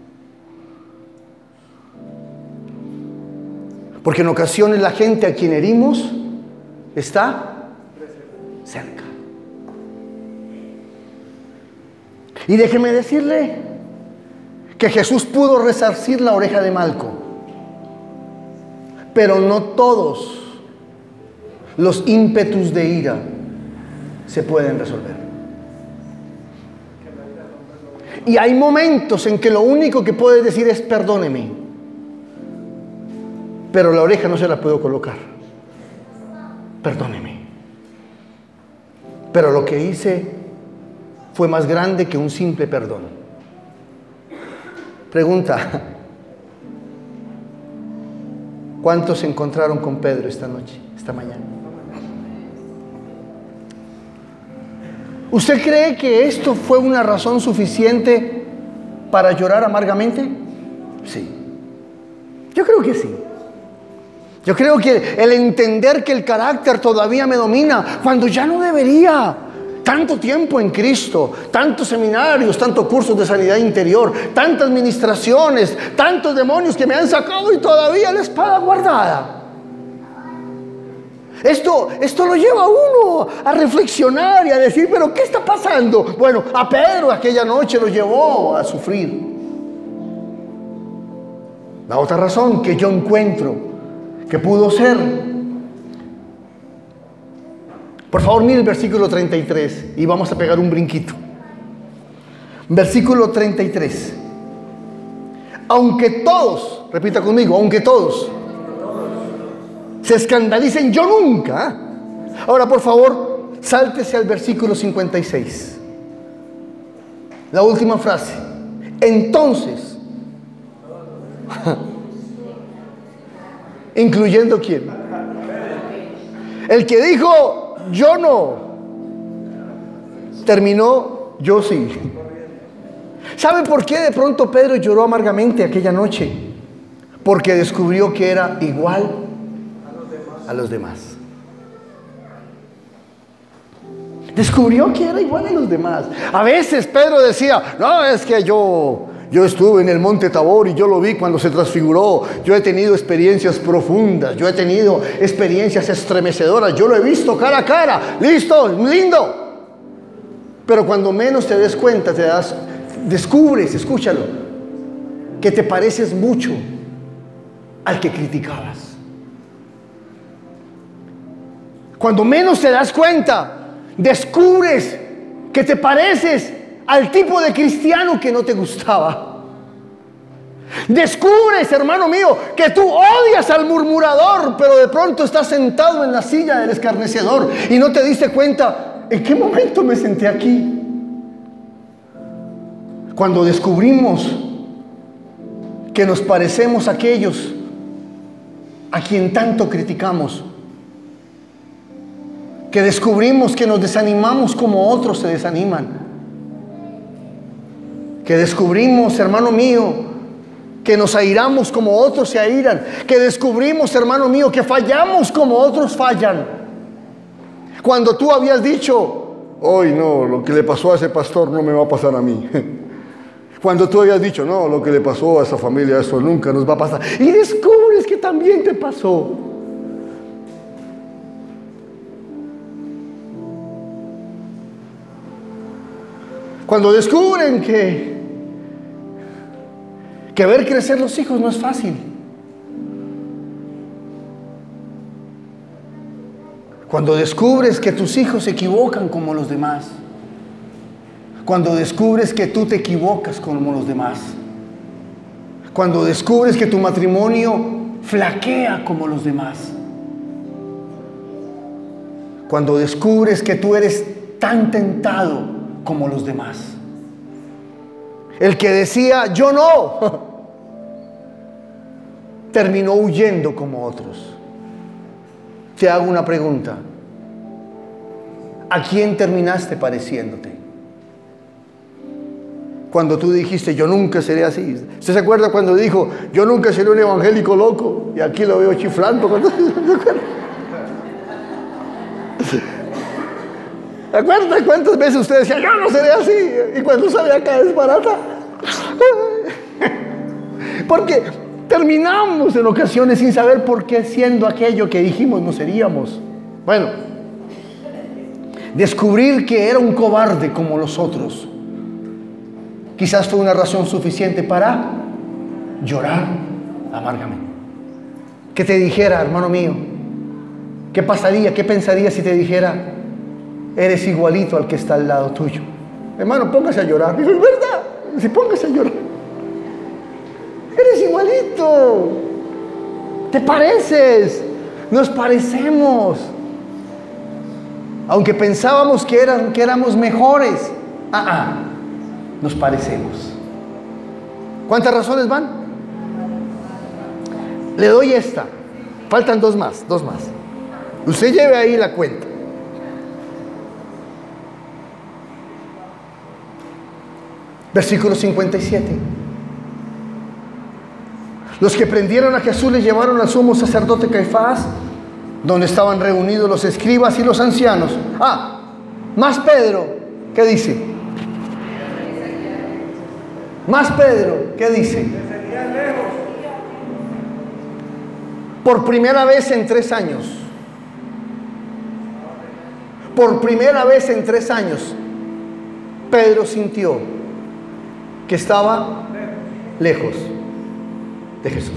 Porque en ocasiones la gente a quien herimos está cerca. Y déjeme decirle que Jesús pudo resarcir la oreja de Malco, pero no todos los ímpetus de ira se pueden resolver. Y hay momentos en que lo único que puedes decir es perdóneme, pero la oreja no se la puedo colocar. Perdóneme. Pero lo que hice fue más grande que un simple perdón. Pregunta: ¿cuántos se encontraron con Pedro esta noche, esta mañana? ¿Usted cree que esto fue una razón suficiente para llorar amargamente? Sí. Yo creo que sí. Yo creo que el entender que el carácter todavía me domina, cuando ya no debería. Tanto tiempo en Cristo, tantos seminarios, tantos cursos de sanidad interior, tantas ministraciones, tantos demonios que me han sacado y todavía la espada guardada. Esto, esto lo lleva a uno a reflexionar y a decir, pero ¿qué está pasando? Bueno, a Pedro aquella noche lo llevó a sufrir. La otra razón que yo encuentro que pudo ser, por favor mire el versículo treinta y tres y vamos a pegar un brinquito. Versículo treinta y tres. Aunque todos, repita conmigo, aunque todos se escandalicen, yo nunca. Ahora por favor sáltese al versículo cincuenta y seis, la última frase. Entonces, ¿incluyendo quién? El que dijo yo no, terminó yo sí. ¿Sabe por qué de pronto Pedro lloró amargamente aquella noche? Porque descubrió que era igual a los demás. Descubrió que era igual a los demás. A veces Pedro decía, no, es que yo Yo estuve en el monte Tabor y yo lo vi cuando se transfiguró. Yo he tenido experiencias profundas. Yo he tenido experiencias estremecedoras. Yo lo he visto cara a cara. Listo, lindo. Pero cuando menos te des cuenta, te das, descubres, escúchalo, que te pareces mucho al que criticabas. Cuando menos te das cuenta, descubres que te pareces al tipo de cristiano que no te gustaba. Descubres, hermano mío, que tú odias al murmurador, pero de pronto estás sentado en la silla del escarnecedor y no te diste cuenta, ¿en qué momento me senté aquí? Cuando descubrimos que nos parecemos a aquellos a quien tanto criticamos, que descubrimos que nos desanimamos como otros se desaniman, que descubrimos, hermano mío, que nos airamos como otros se airan, que descubrimos, hermano mío, que fallamos como otros fallan. Cuando tú habías dicho, hoy no, lo que le pasó a ese pastor no me va a pasar a mí. Cuando tú habías dicho, no, lo que le pasó a esa familia, eso nunca nos va a pasar. Y descubres que también te pasó. Cuando descubren que, que ver crecer los hijos no es fácil. Cuando descubres que tus hijos se equivocan como los demás. Cuando descubres que tú te equivocas como los demás. Cuando descubres que tu matrimonio flaquea como los demás. Cuando descubres que tú eres tan tentado como los demás. El que decía yo no, terminó huyendo como otros. Te hago una pregunta. ¿A quién terminaste pareciéndote? Cuando tú dijiste, yo nunca seré así. ¿Usted se acuerda cuando dijo, yo nunca seré un evangélico loco? Y aquí lo veo chiflando. ¿Se acuerda cuántas veces usted decía, yo no seré así? Y cuando sale acá es barata. Porque terminamos en ocasiones sin saber por qué siendo aquello que dijimos no seríamos. Bueno, descubrir que era un cobarde como los otros. Quizás fue una razón suficiente para llorar amargamente. Que te dijera, hermano mío, ¿qué pasaría, qué pensaría si te dijera, eres igualito al que está al lado tuyo? Hermano, póngase a llorar. Digo, es verdad, si póngase a llorar. Eres igualito. Te pareces. Nos parecemos. Aunque pensábamos que, eran, que éramos mejores. Ah, ah. Nos parecemos. ¿Cuántas razones van? Le doy esta. Faltan dos más, dos más. Usted lleve ahí la cuenta. Versículo cincuenta y siete. Los que prendieron a Jesús le llevaron al sumo sacerdote Caifás, donde estaban reunidos los escribas y los ancianos. Ah, más Pedro, ¿qué dice? Más Pedro, ¿qué dice? Por primera vez en tres años. Por primera vez en tres años, Pedro sintió que estaba lejos de Jesús.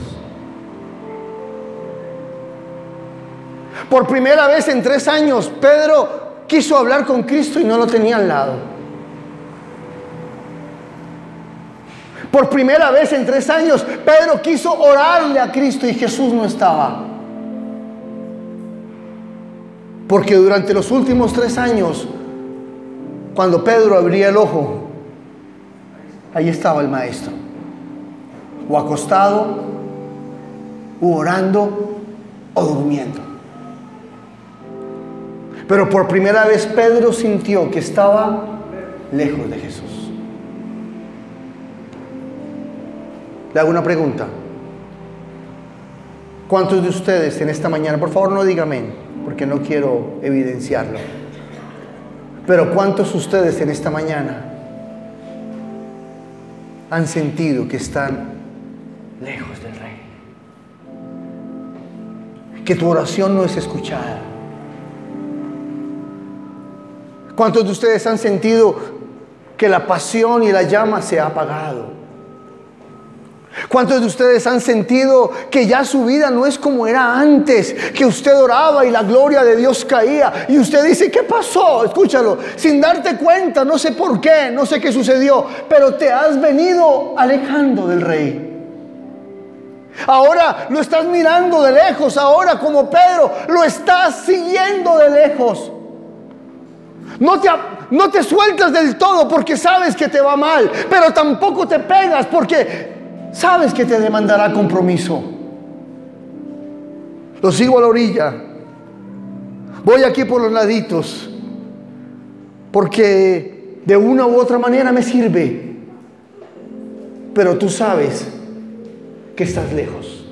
Por primera vez en tres años, Pedro quiso hablar con Cristo y no lo tenía al lado. Por primera vez en tres años, Pedro quiso orarle a Cristo y Jesús no estaba. Porque durante los últimos tres años, cuando Pedro abría el ojo, ahí estaba el Maestro. O acostado, o orando, o durmiendo. Pero por primera vez Pedro sintió que estaba lejos de Jesús. Le hago una pregunta. ¿Cuántos de ustedes en esta mañana, por favor no digan amén, porque no quiero evidenciarlo, pero cuántos de ustedes en esta mañana han sentido que están lejos del Rey? Que tu oración no es escuchada. ¿Cuántos de ustedes han sentido que la pasión y la llama se ha apagado? ¿Cuántos de ustedes han sentido que ya su vida no es como era antes? Que usted oraba y la gloria de Dios caía y usted dice, ¿qué pasó? Escúchalo, sin darte cuenta, no sé por qué, no sé qué sucedió, pero te has venido alejando del Rey. Ahora lo estás mirando de lejos, ahora como Pedro lo estás siguiendo de lejos. No te, no te sueltas del todo porque sabes que te va mal, pero tampoco te pegas porque sabes que te demandará compromiso. Lo sigo a la orilla. Voy aquí por los laditos porque de una u otra manera me sirve. Pero tú sabes que estás lejos,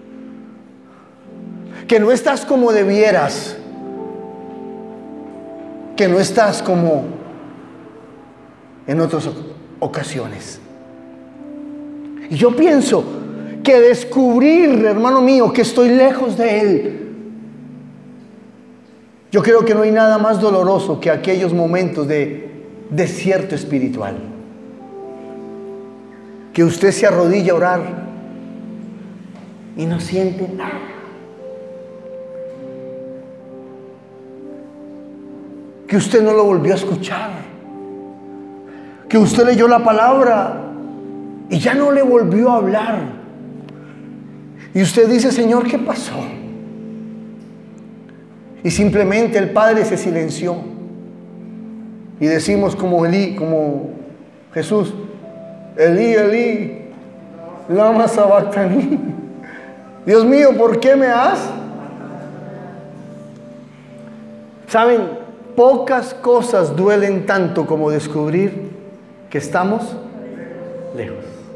que no estás como debieras, que no estás como en otras ocasiones. Y yo pienso que descubrir, hermano mío, que estoy lejos de Él, yo creo que no hay nada más doloroso que aquellos momentos de desierto espiritual. Que usted se arrodilla a orar y no siente nada. Que usted no lo volvió a escuchar. Que usted leyó la palabra y ya no le volvió a hablar. Y usted dice, Señor, ¿qué pasó? Y simplemente el Padre se silenció. Y decimos como Elí, como Jesús, Elí, Elí, lama sabactani. Dios mío, ¿por qué me has? ¿Saben? Pocas cosas duelen tanto como descubrir que estamos lejos.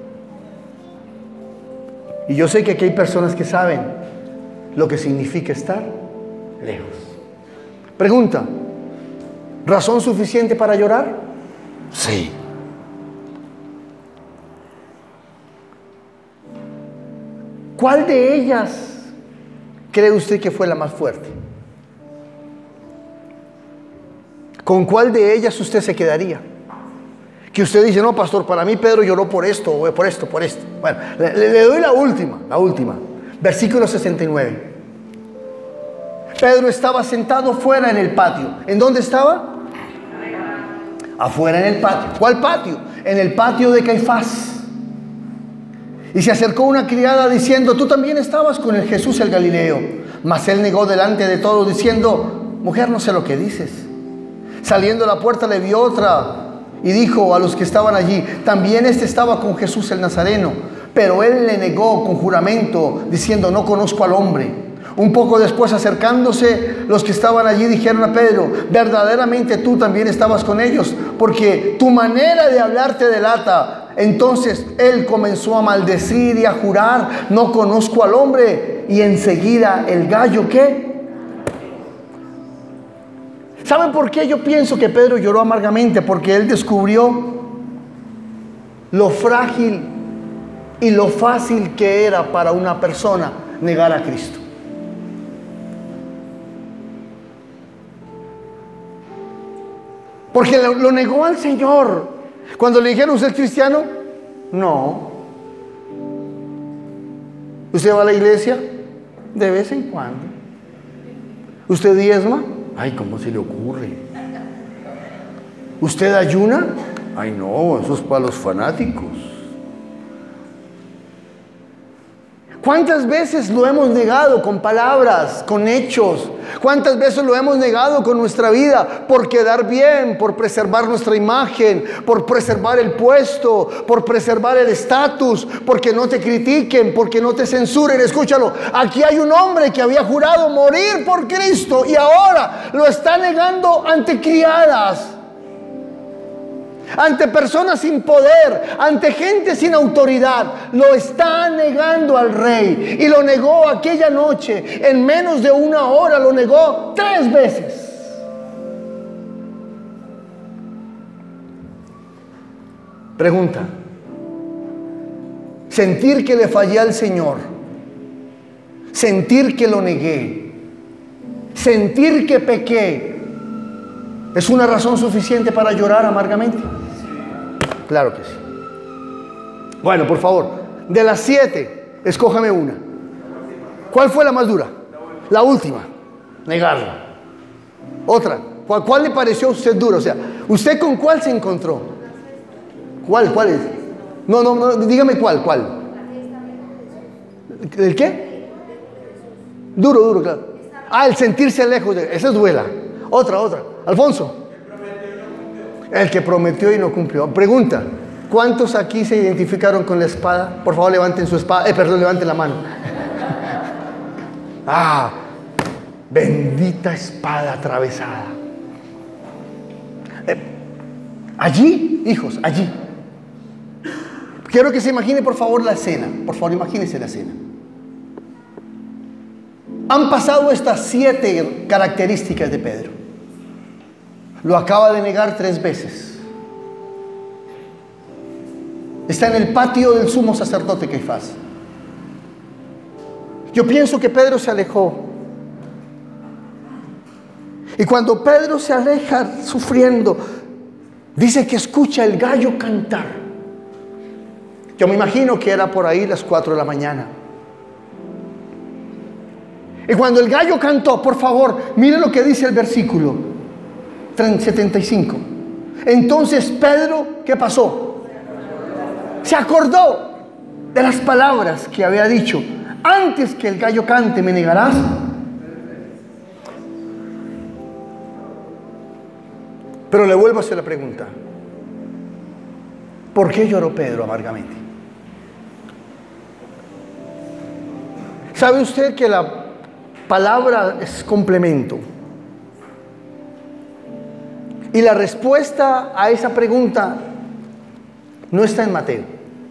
Y yo sé que aquí hay personas que saben lo que significa estar lejos. Pregunta, ¿razón suficiente para llorar? Sí. ¿Cuál de ellas cree usted que fue la más fuerte? ¿Con cuál de ellas usted se quedaría? Que usted dice, no, pastor, para mí Pedro lloró por esto, o por esto, por esto. Bueno, le, le doy la última, la última. Versículo sesenta y nueve. Pedro estaba sentado fuera en el patio. ¿En dónde estaba? Afuera en el patio. ¿Cuál patio? En el patio de Caifás. Y se acercó una criada diciendo, tú también estabas con el Jesús el Galileo. Mas él negó delante de todos diciendo, mujer, no sé lo que dices. Saliendo a la puerta le vio otra y dijo a los que estaban allí, también este estaba con Jesús el Nazareno. Pero él le negó con juramento diciendo, no conozco al hombre. Un poco después, acercándose, los que estaban allí dijeron a Pedro, verdaderamente tú también estabas con ellos, porque tu manera de hablar te delata. Entonces él comenzó a maldecir y a jurar, no conozco al hombre. Y enseguida el gallo, ¿qué? ¿Saben por qué yo pienso que Pedro lloró amargamente? Porque él descubrió lo frágil y lo fácil que era para una persona negar a Cristo. Porque lo, lo negó al Señor. Cuando le dijeron, ¿usted es cristiano? No. ¿Usted va a la iglesia? De vez en cuando. ¿Usted diezma? Ay, ¿cómo se le ocurre? ¿Usted ayuna? Ay, no, eso es para los fanáticos. ¿Cuántas veces lo hemos negado con palabras, con hechos? ¿Cuántas veces lo hemos negado con nuestra vida por quedar bien, por preservar nuestra imagen, por preservar el puesto, por preservar el estatus, porque no te critiquen, porque no te censuren? Escúchalo, aquí hay un hombre que había jurado morir por Cristo y ahora lo está negando ante criadas, ante personas sin poder, ante gente sin autoridad. Lo está negando al rey. Y lo negó aquella noche. En menos de una hora lo negó tres veces. Pregunta: sentir que le fallé al Señor, sentir que lo negué, sentir que pequé, ¿es una razón suficiente para llorar amargamente? Claro que sí. Bueno, por favor, de las siete, escójame una. ¿Cuál fue la más dura? La última, negarla. Otra, ¿cuál, cuál le pareció a usted dura? O sea, ¿usted con cuál se encontró? ¿Cuál, cuál es? No, no, no, dígame cuál, cuál. ¿El qué? Duro, duro, claro. Ah, el sentirse lejos de... Esa es duela. Otra, otra. Alfonso. El que prometió y no cumplió. Pregunta: ¿cuántos aquí se identificaron con la espada? Por favor, levanten su espada. Eh, perdón, levanten la mano. Ah, bendita espada atravesada. Eh, allí, hijos, allí. Quiero que se imagine, por favor, la escena. Por favor, imagínense la escena. Han pasado estas siete características de Pedro. Lo acaba de negar tres veces. Está en el patio del sumo sacerdote Caifás. Yo pienso que Pedro se alejó. Y cuando Pedro se aleja sufriendo, Dice que escucha el gallo cantar. Yo me imagino que era por ahí las cuatro de la mañana. Y cuando el gallo cantó, por favor, mire lo que dice el versículo setenta y cinco. Entonces Pedro, ¿qué pasó? Se acordó de las palabras que había dicho: antes que el gallo cante, ¿me negarás? Pero le vuelvo a hacer la pregunta: ¿por qué lloró Pedro amargamente? ¿Sabe usted que la palabra es complemento? Y la respuesta a esa pregunta no está en Mateo.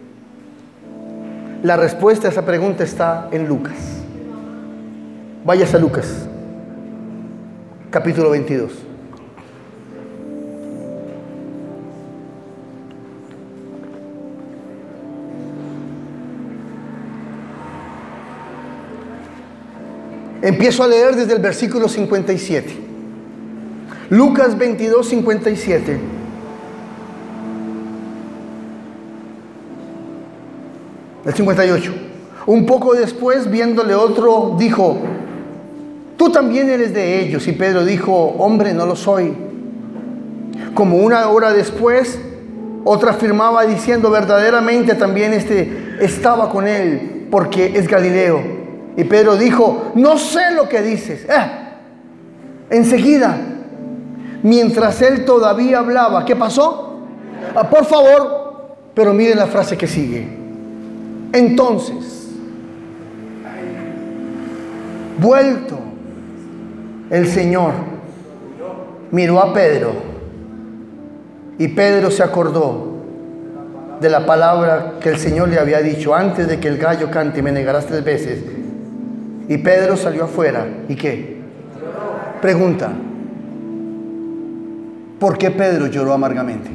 La respuesta a esa pregunta está en Lucas. Váyase a Lucas, capítulo veintidós. Empiezo a leer desde el versículo cincuenta y siete. Lucas veintidós, cincuenta y siete. El cincuenta y ocho. Un poco después, viéndole otro, dijo: tú también eres de ellos. Y Pedro dijo: hombre, no lo soy. Como una hora después, otra afirmaba diciendo: verdaderamente también este estaba con él, porque es Galileo. Y Pedro dijo: no sé lo que dices. Eh, enseguida, mientras él todavía hablaba, ¿qué pasó? Ah, por favor, pero miren la frase que sigue. Entonces, vuelto el Señor, miró a Pedro, y Pedro se acordó de la palabra que el Señor le había dicho: antes de que el gallo cante, me negarás tres veces. Y Pedro salió afuera. ¿Y qué? Pregunta: ¿por qué Pedro lloró amargamente?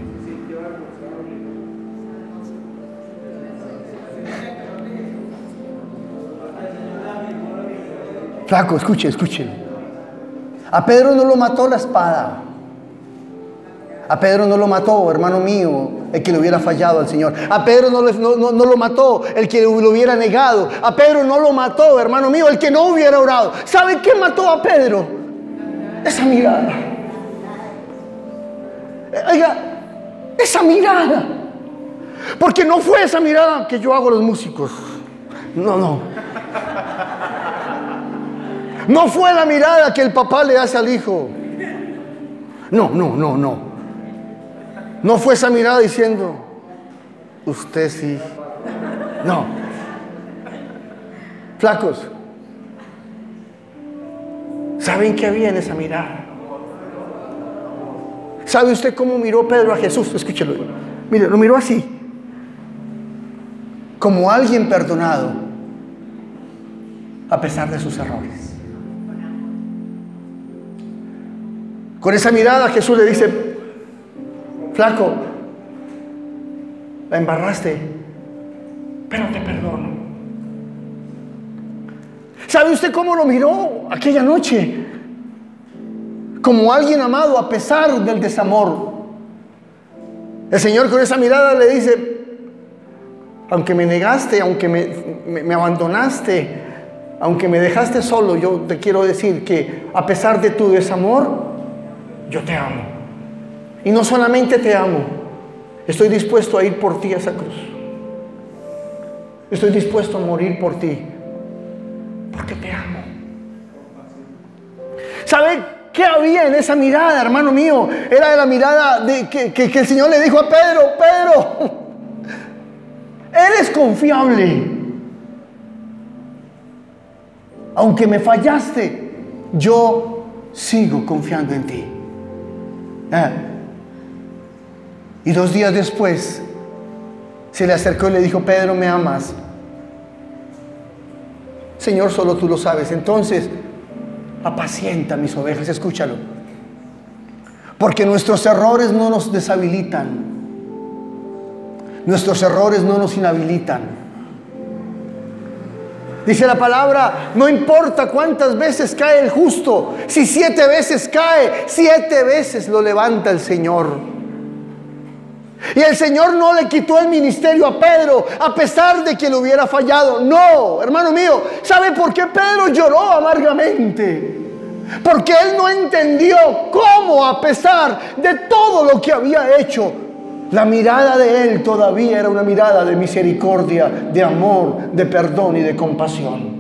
Flaco, escuche, escuche. A Pedro no lo mató la espada. A Pedro no lo mató, hermano mío, el que le hubiera fallado al Señor. A Pedro no, no, no, no lo mató el que lo hubiera negado. A Pedro no lo mató, hermano mío, el que no hubiera orado. ¿Sabe qué mató a Pedro? Esa mirada. Oiga, esa mirada. Porque no fue esa mirada que yo hago a los músicos. No, no. No fue la mirada que el papá le hace al hijo. No, no, no, no. No fue esa mirada diciendo: usted sí. No. Flacos, ¿saben qué había en esa mirada? ¿Sabe usted cómo miró Pedro a Jesús? Escúchelo. Mire, lo miró así, como alguien perdonado a pesar de sus errores. Con esa mirada Jesús le dice: flaco, la embarraste, pero te perdono. ¿Sabe usted cómo lo miró aquella noche? Como alguien amado a pesar del desamor. El Señor con esa mirada le dice: aunque me negaste, aunque me, me, me abandonaste, aunque me dejaste solo, yo te quiero decir que a pesar de tu desamor, yo te amo. Y no solamente te amo, estoy dispuesto a ir por ti a esa cruz. Estoy dispuesto a morir por ti, porque te amo. ¿Sabe qué había en esa mirada, hermano mío? Era la mirada de que, que, que el Señor le dijo a Pedro: Pedro, eres confiable. Aunque me fallaste, yo sigo confiando en ti. ¿Eh? Y dos días después se le acercó y le dijo: Pedro, ¿me amas? Señor, solo tú lo sabes. Entonces, apacienta mis ovejas. Escúchalo. Porque nuestros errores no nos deshabilitan. Nuestros errores no nos inhabilitan. Dice la palabra: no importa cuántas veces cae el justo, si siete veces cae, siete veces lo levanta el Señor. Y el Señor no le quitó el ministerio a Pedro a pesar de que le hubiera fallado. No, hermano mío, ¿sabe por qué Pedro lloró amargamente? Porque él no entendió cómo, a pesar de todo lo que había hecho, la mirada de él todavía era una mirada de misericordia, de amor, de perdón y de compasión.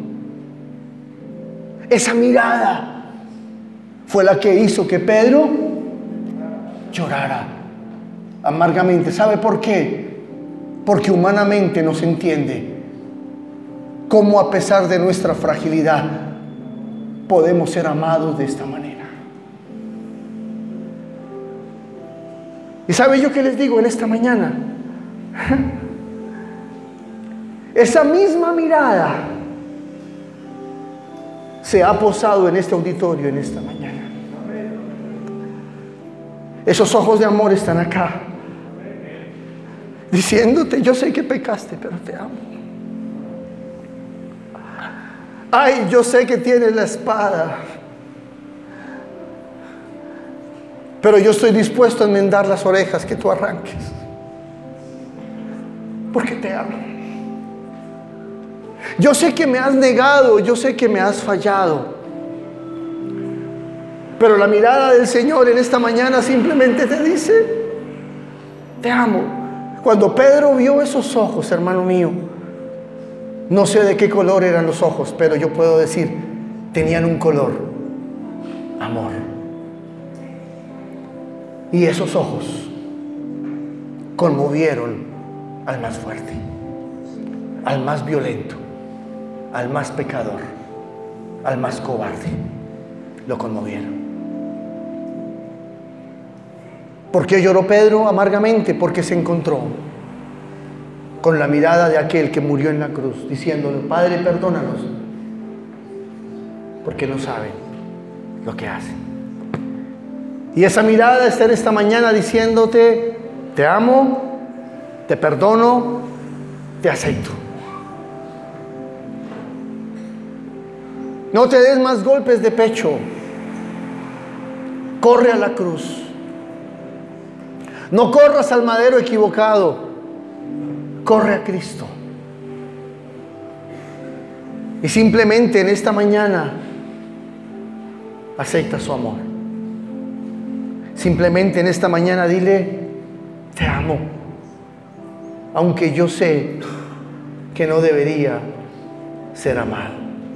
Esa mirada fue la que hizo que Pedro llorara amargamente. ¿Sabe por qué? Porque humanamente no se entiende cómo, a pesar de nuestra fragilidad, podemos ser amados de esta manera. ¿Y sabe yo qué les digo en esta mañana? Esa misma mirada se ha posado en este auditorio en esta mañana. Esos ojos de amor están acá, diciéndote: yo sé que pecaste, pero te amo. Ay, yo sé que tienes la espada, pero yo estoy dispuesto a enmendar las orejas que tú arranques, porque te amo. Yo sé que me has negado, yo sé que me has fallado, pero la mirada del Señor en esta mañana simplemente te dice: te amo. Cuando Pedro vio esos ojos, hermano mío, no sé de qué color eran los ojos, pero yo puedo decir, tenían un color: amor. Y esos ojos conmovieron al más fuerte, al más violento, al más pecador, al más cobarde. Lo conmovieron. ¿Por qué lloró Pedro amargamente? Porque se encontró con la mirada de aquel que murió en la cruz, diciéndole: Padre, perdónanos, porque no saben lo que hacen. Y esa mirada está en esta mañana diciéndote: te amo, te perdono, te acepto. No te des más golpes de pecho. Corre a la cruz. No corras al madero equivocado. Corre a Cristo. Y simplemente en esta mañana acepta su amor. Simplemente en esta mañana dile: te amo, aunque yo sé que no debería ser amado.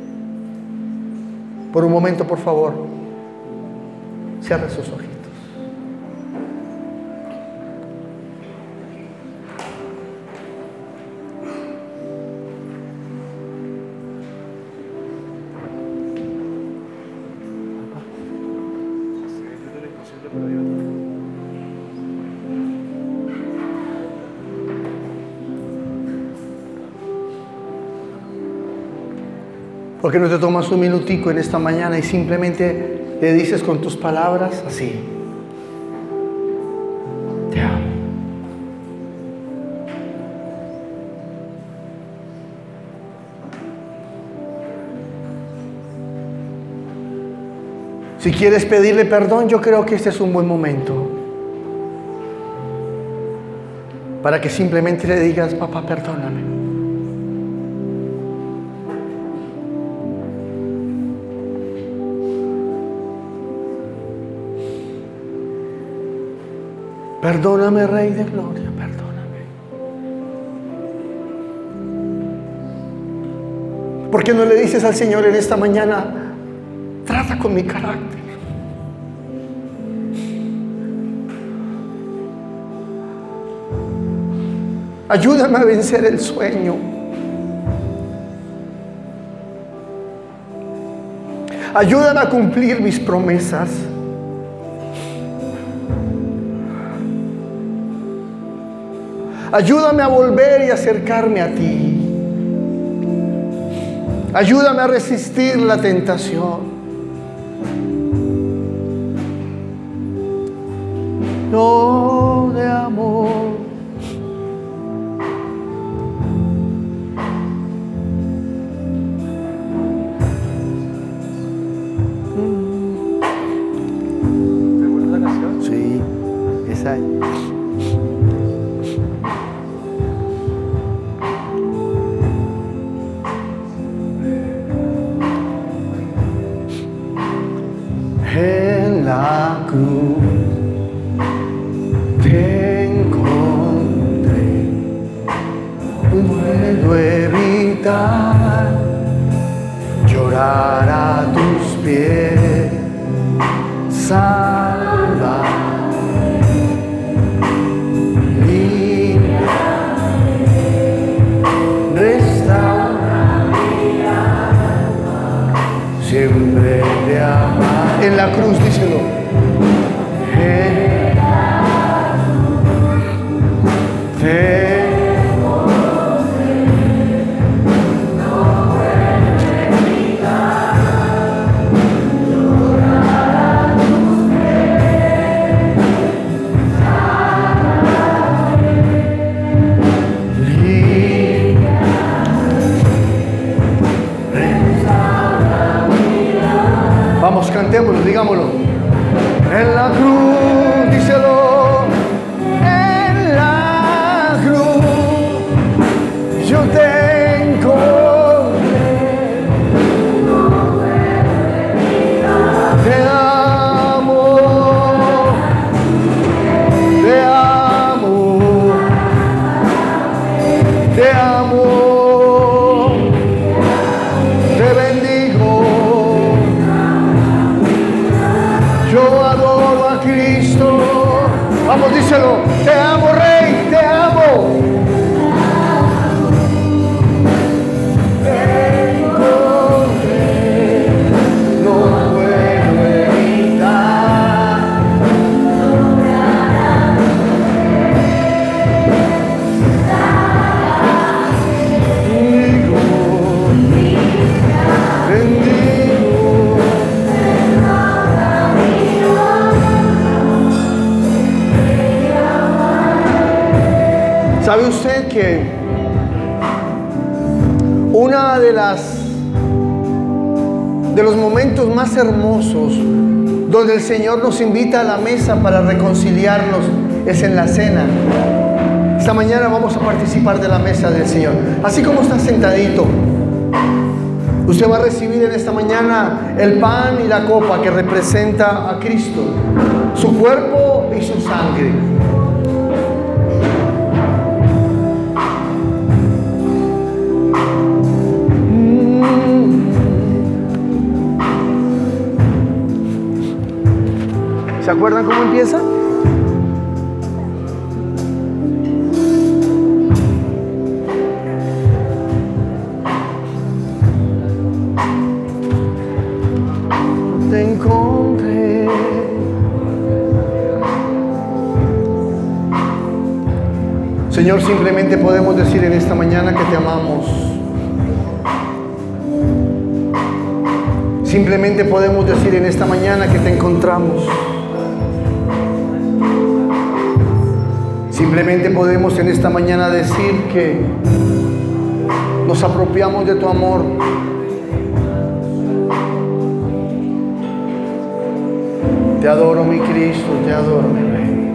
Por un momento, por favor, cierre sus ojitos. ¿Por qué no te tomas un minutico en esta mañana y simplemente le dices con tus palabras así: te amo? Si quieres pedirle perdón, yo creo que este es un buen momento para que simplemente le digas: papá, perdóname. Perdóname, Rey de Gloria, perdóname. ¿Por qué no le dices al Señor en esta mañana: trata con mi carácter? Ayúdame a vencer el sueño. Ayúdame a cumplir mis promesas. Ayúdame a volver y acercarme a ti. Ayúdame a resistir la tentación. No de amor. ¿Te acuerdas la canción? Sí, esa es. puedo evitar llorar a tus pies. Salva, limpia, restaura mi alma, siempre te amaré. En la cruz, díselo. Eh, te cantémoslo, digámoslo. En la cruz, díselo. En la cruz yo te encontré. Te amo, te amo, te amo, te bendigo. Yo adoro a Cristo. Vamos, díselo. Te amo, Rey, te amo. Te encontré, no puedo evitar. Bendigo, bendigo. ¿Sabe usted que una de las de los momentos más hermosos donde el Señor nos invita a la mesa para reconciliarnos es en la cena? Esta mañana vamos a participar de la mesa del Señor. Así como está sentadito, usted va a recibir en esta mañana el pan y la copa que representa a Cristo, su cuerpo y su sangre. ¿Se acuerdan cómo empieza? Te encontré. Señor, simplemente podemos decir en esta mañana que te amamos. Simplemente podemos decir en esta mañana que te encontramos. Simplemente podemos en esta mañana decir que nos apropiamos de tu amor. Te adoro, mi Cristo, te adoro, mi Rey.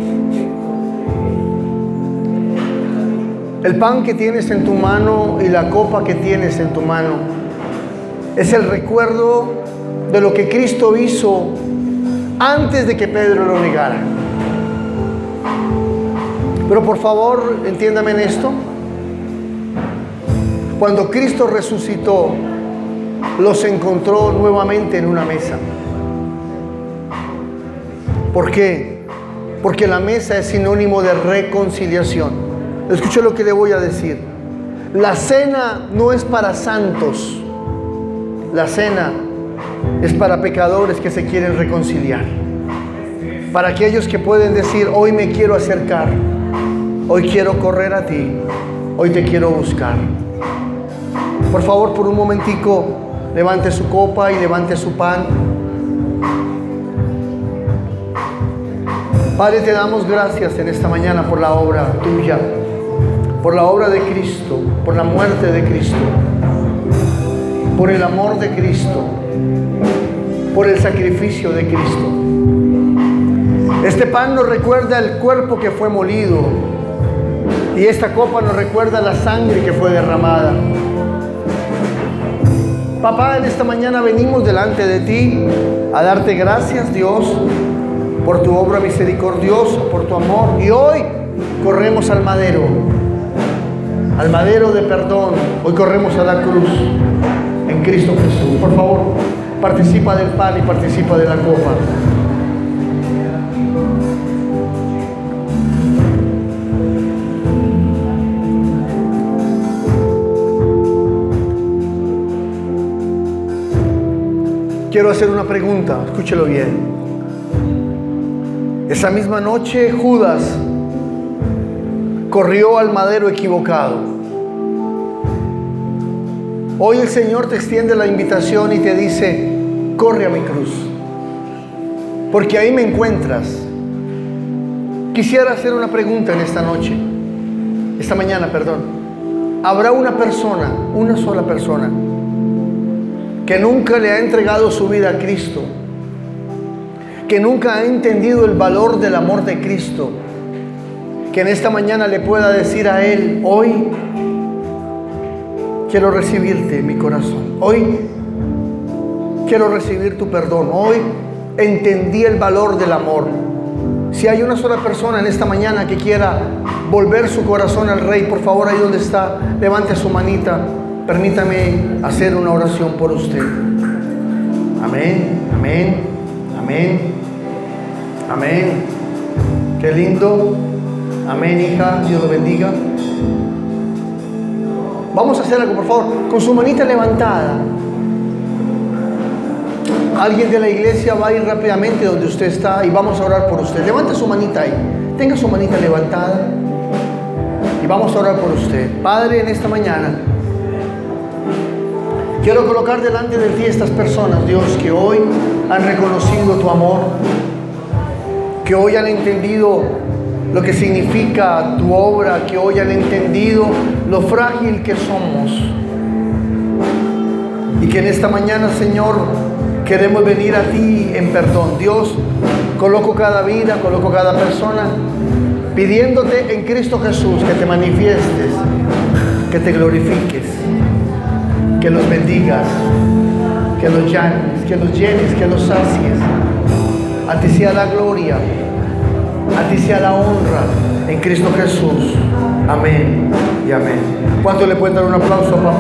El pan que tienes en tu mano y la copa que tienes en tu mano es el recuerdo de lo que Cristo hizo antes de que Pedro lo negara. Pero por favor, entiéndame en esto. Cuando Cristo resucitó, los encontró nuevamente en una mesa. ¿Por qué? Porque la mesa es sinónimo de reconciliación. Escuche lo que le voy a decir. La cena no es para santos. La cena es para pecadores que se quieren reconciliar. Para aquellos que pueden decir, hoy me quiero acercar. Hoy quiero correr a ti. Hoy te quiero buscar. Por favor, por un momentico, levante su copa y levante su pan. Padre, te damos gracias en esta mañana por la obra tuya, por la obra de Cristo, por la muerte de Cristo, por el amor de Cristo, por el sacrificio de Cristo. Este pan nos recuerda el cuerpo que fue molido. Y esta copa nos recuerda la sangre que fue derramada. Papá, en esta mañana venimos delante de ti a darte gracias, Dios, por tu obra misericordiosa, por tu amor. Y hoy corremos al madero al madero de perdón. Hoy corremos a la cruz en Cristo Jesús. Por favor, participa del pan y participa de la copa. Quiero hacer una pregunta, escúchelo bien. Esa misma noche Judas corrió al madero equivocado. Hoy el Señor te extiende la invitación y te dice: corre a mi cruz, porque ahí me encuentras. Quisiera hacer una pregunta en esta noche, esta mañana, perdón. ¿Habrá una persona, una sola persona, que nunca le ha entregado su vida a Cristo, que nunca ha entendido el valor del amor de Cristo, que en esta mañana le pueda decir a Él: hoy quiero recibirte en mi corazón, hoy quiero recibir tu perdón, hoy entendí el valor del amor? Si hay una sola persona en esta mañana que quiera volver su corazón al Rey, por favor, ahí donde está, levante su manita. Permítame hacer una oración por usted. Amén, amén, amén, amén. Qué lindo. Amén, hija. Dios lo bendiga. Vamos a hacer algo, por favor. Con su manita levantada. Alguien de la iglesia va a ir rápidamente donde usted está y vamos a orar por usted. Levante su manita ahí. Tenga su manita levantada y vamos a orar por usted. Padre, en esta mañana quiero colocar delante de ti estas personas, Dios, que hoy han reconocido tu amor, que hoy han entendido lo que significa tu obra, que hoy han entendido lo frágil que somos. Y que en esta mañana, Señor, queremos venir a ti en perdón. Dios, coloco cada vida, coloco cada persona, pidiéndote en Cristo Jesús que te manifiestes, que te glorifiques, que los bendigas, que los llanes, que los llenes, que los sacies. A ti sea la gloria, a ti sea la honra, en Cristo Jesús. Amén y amén. ¿Cuánto le pueden dar un aplauso a papá?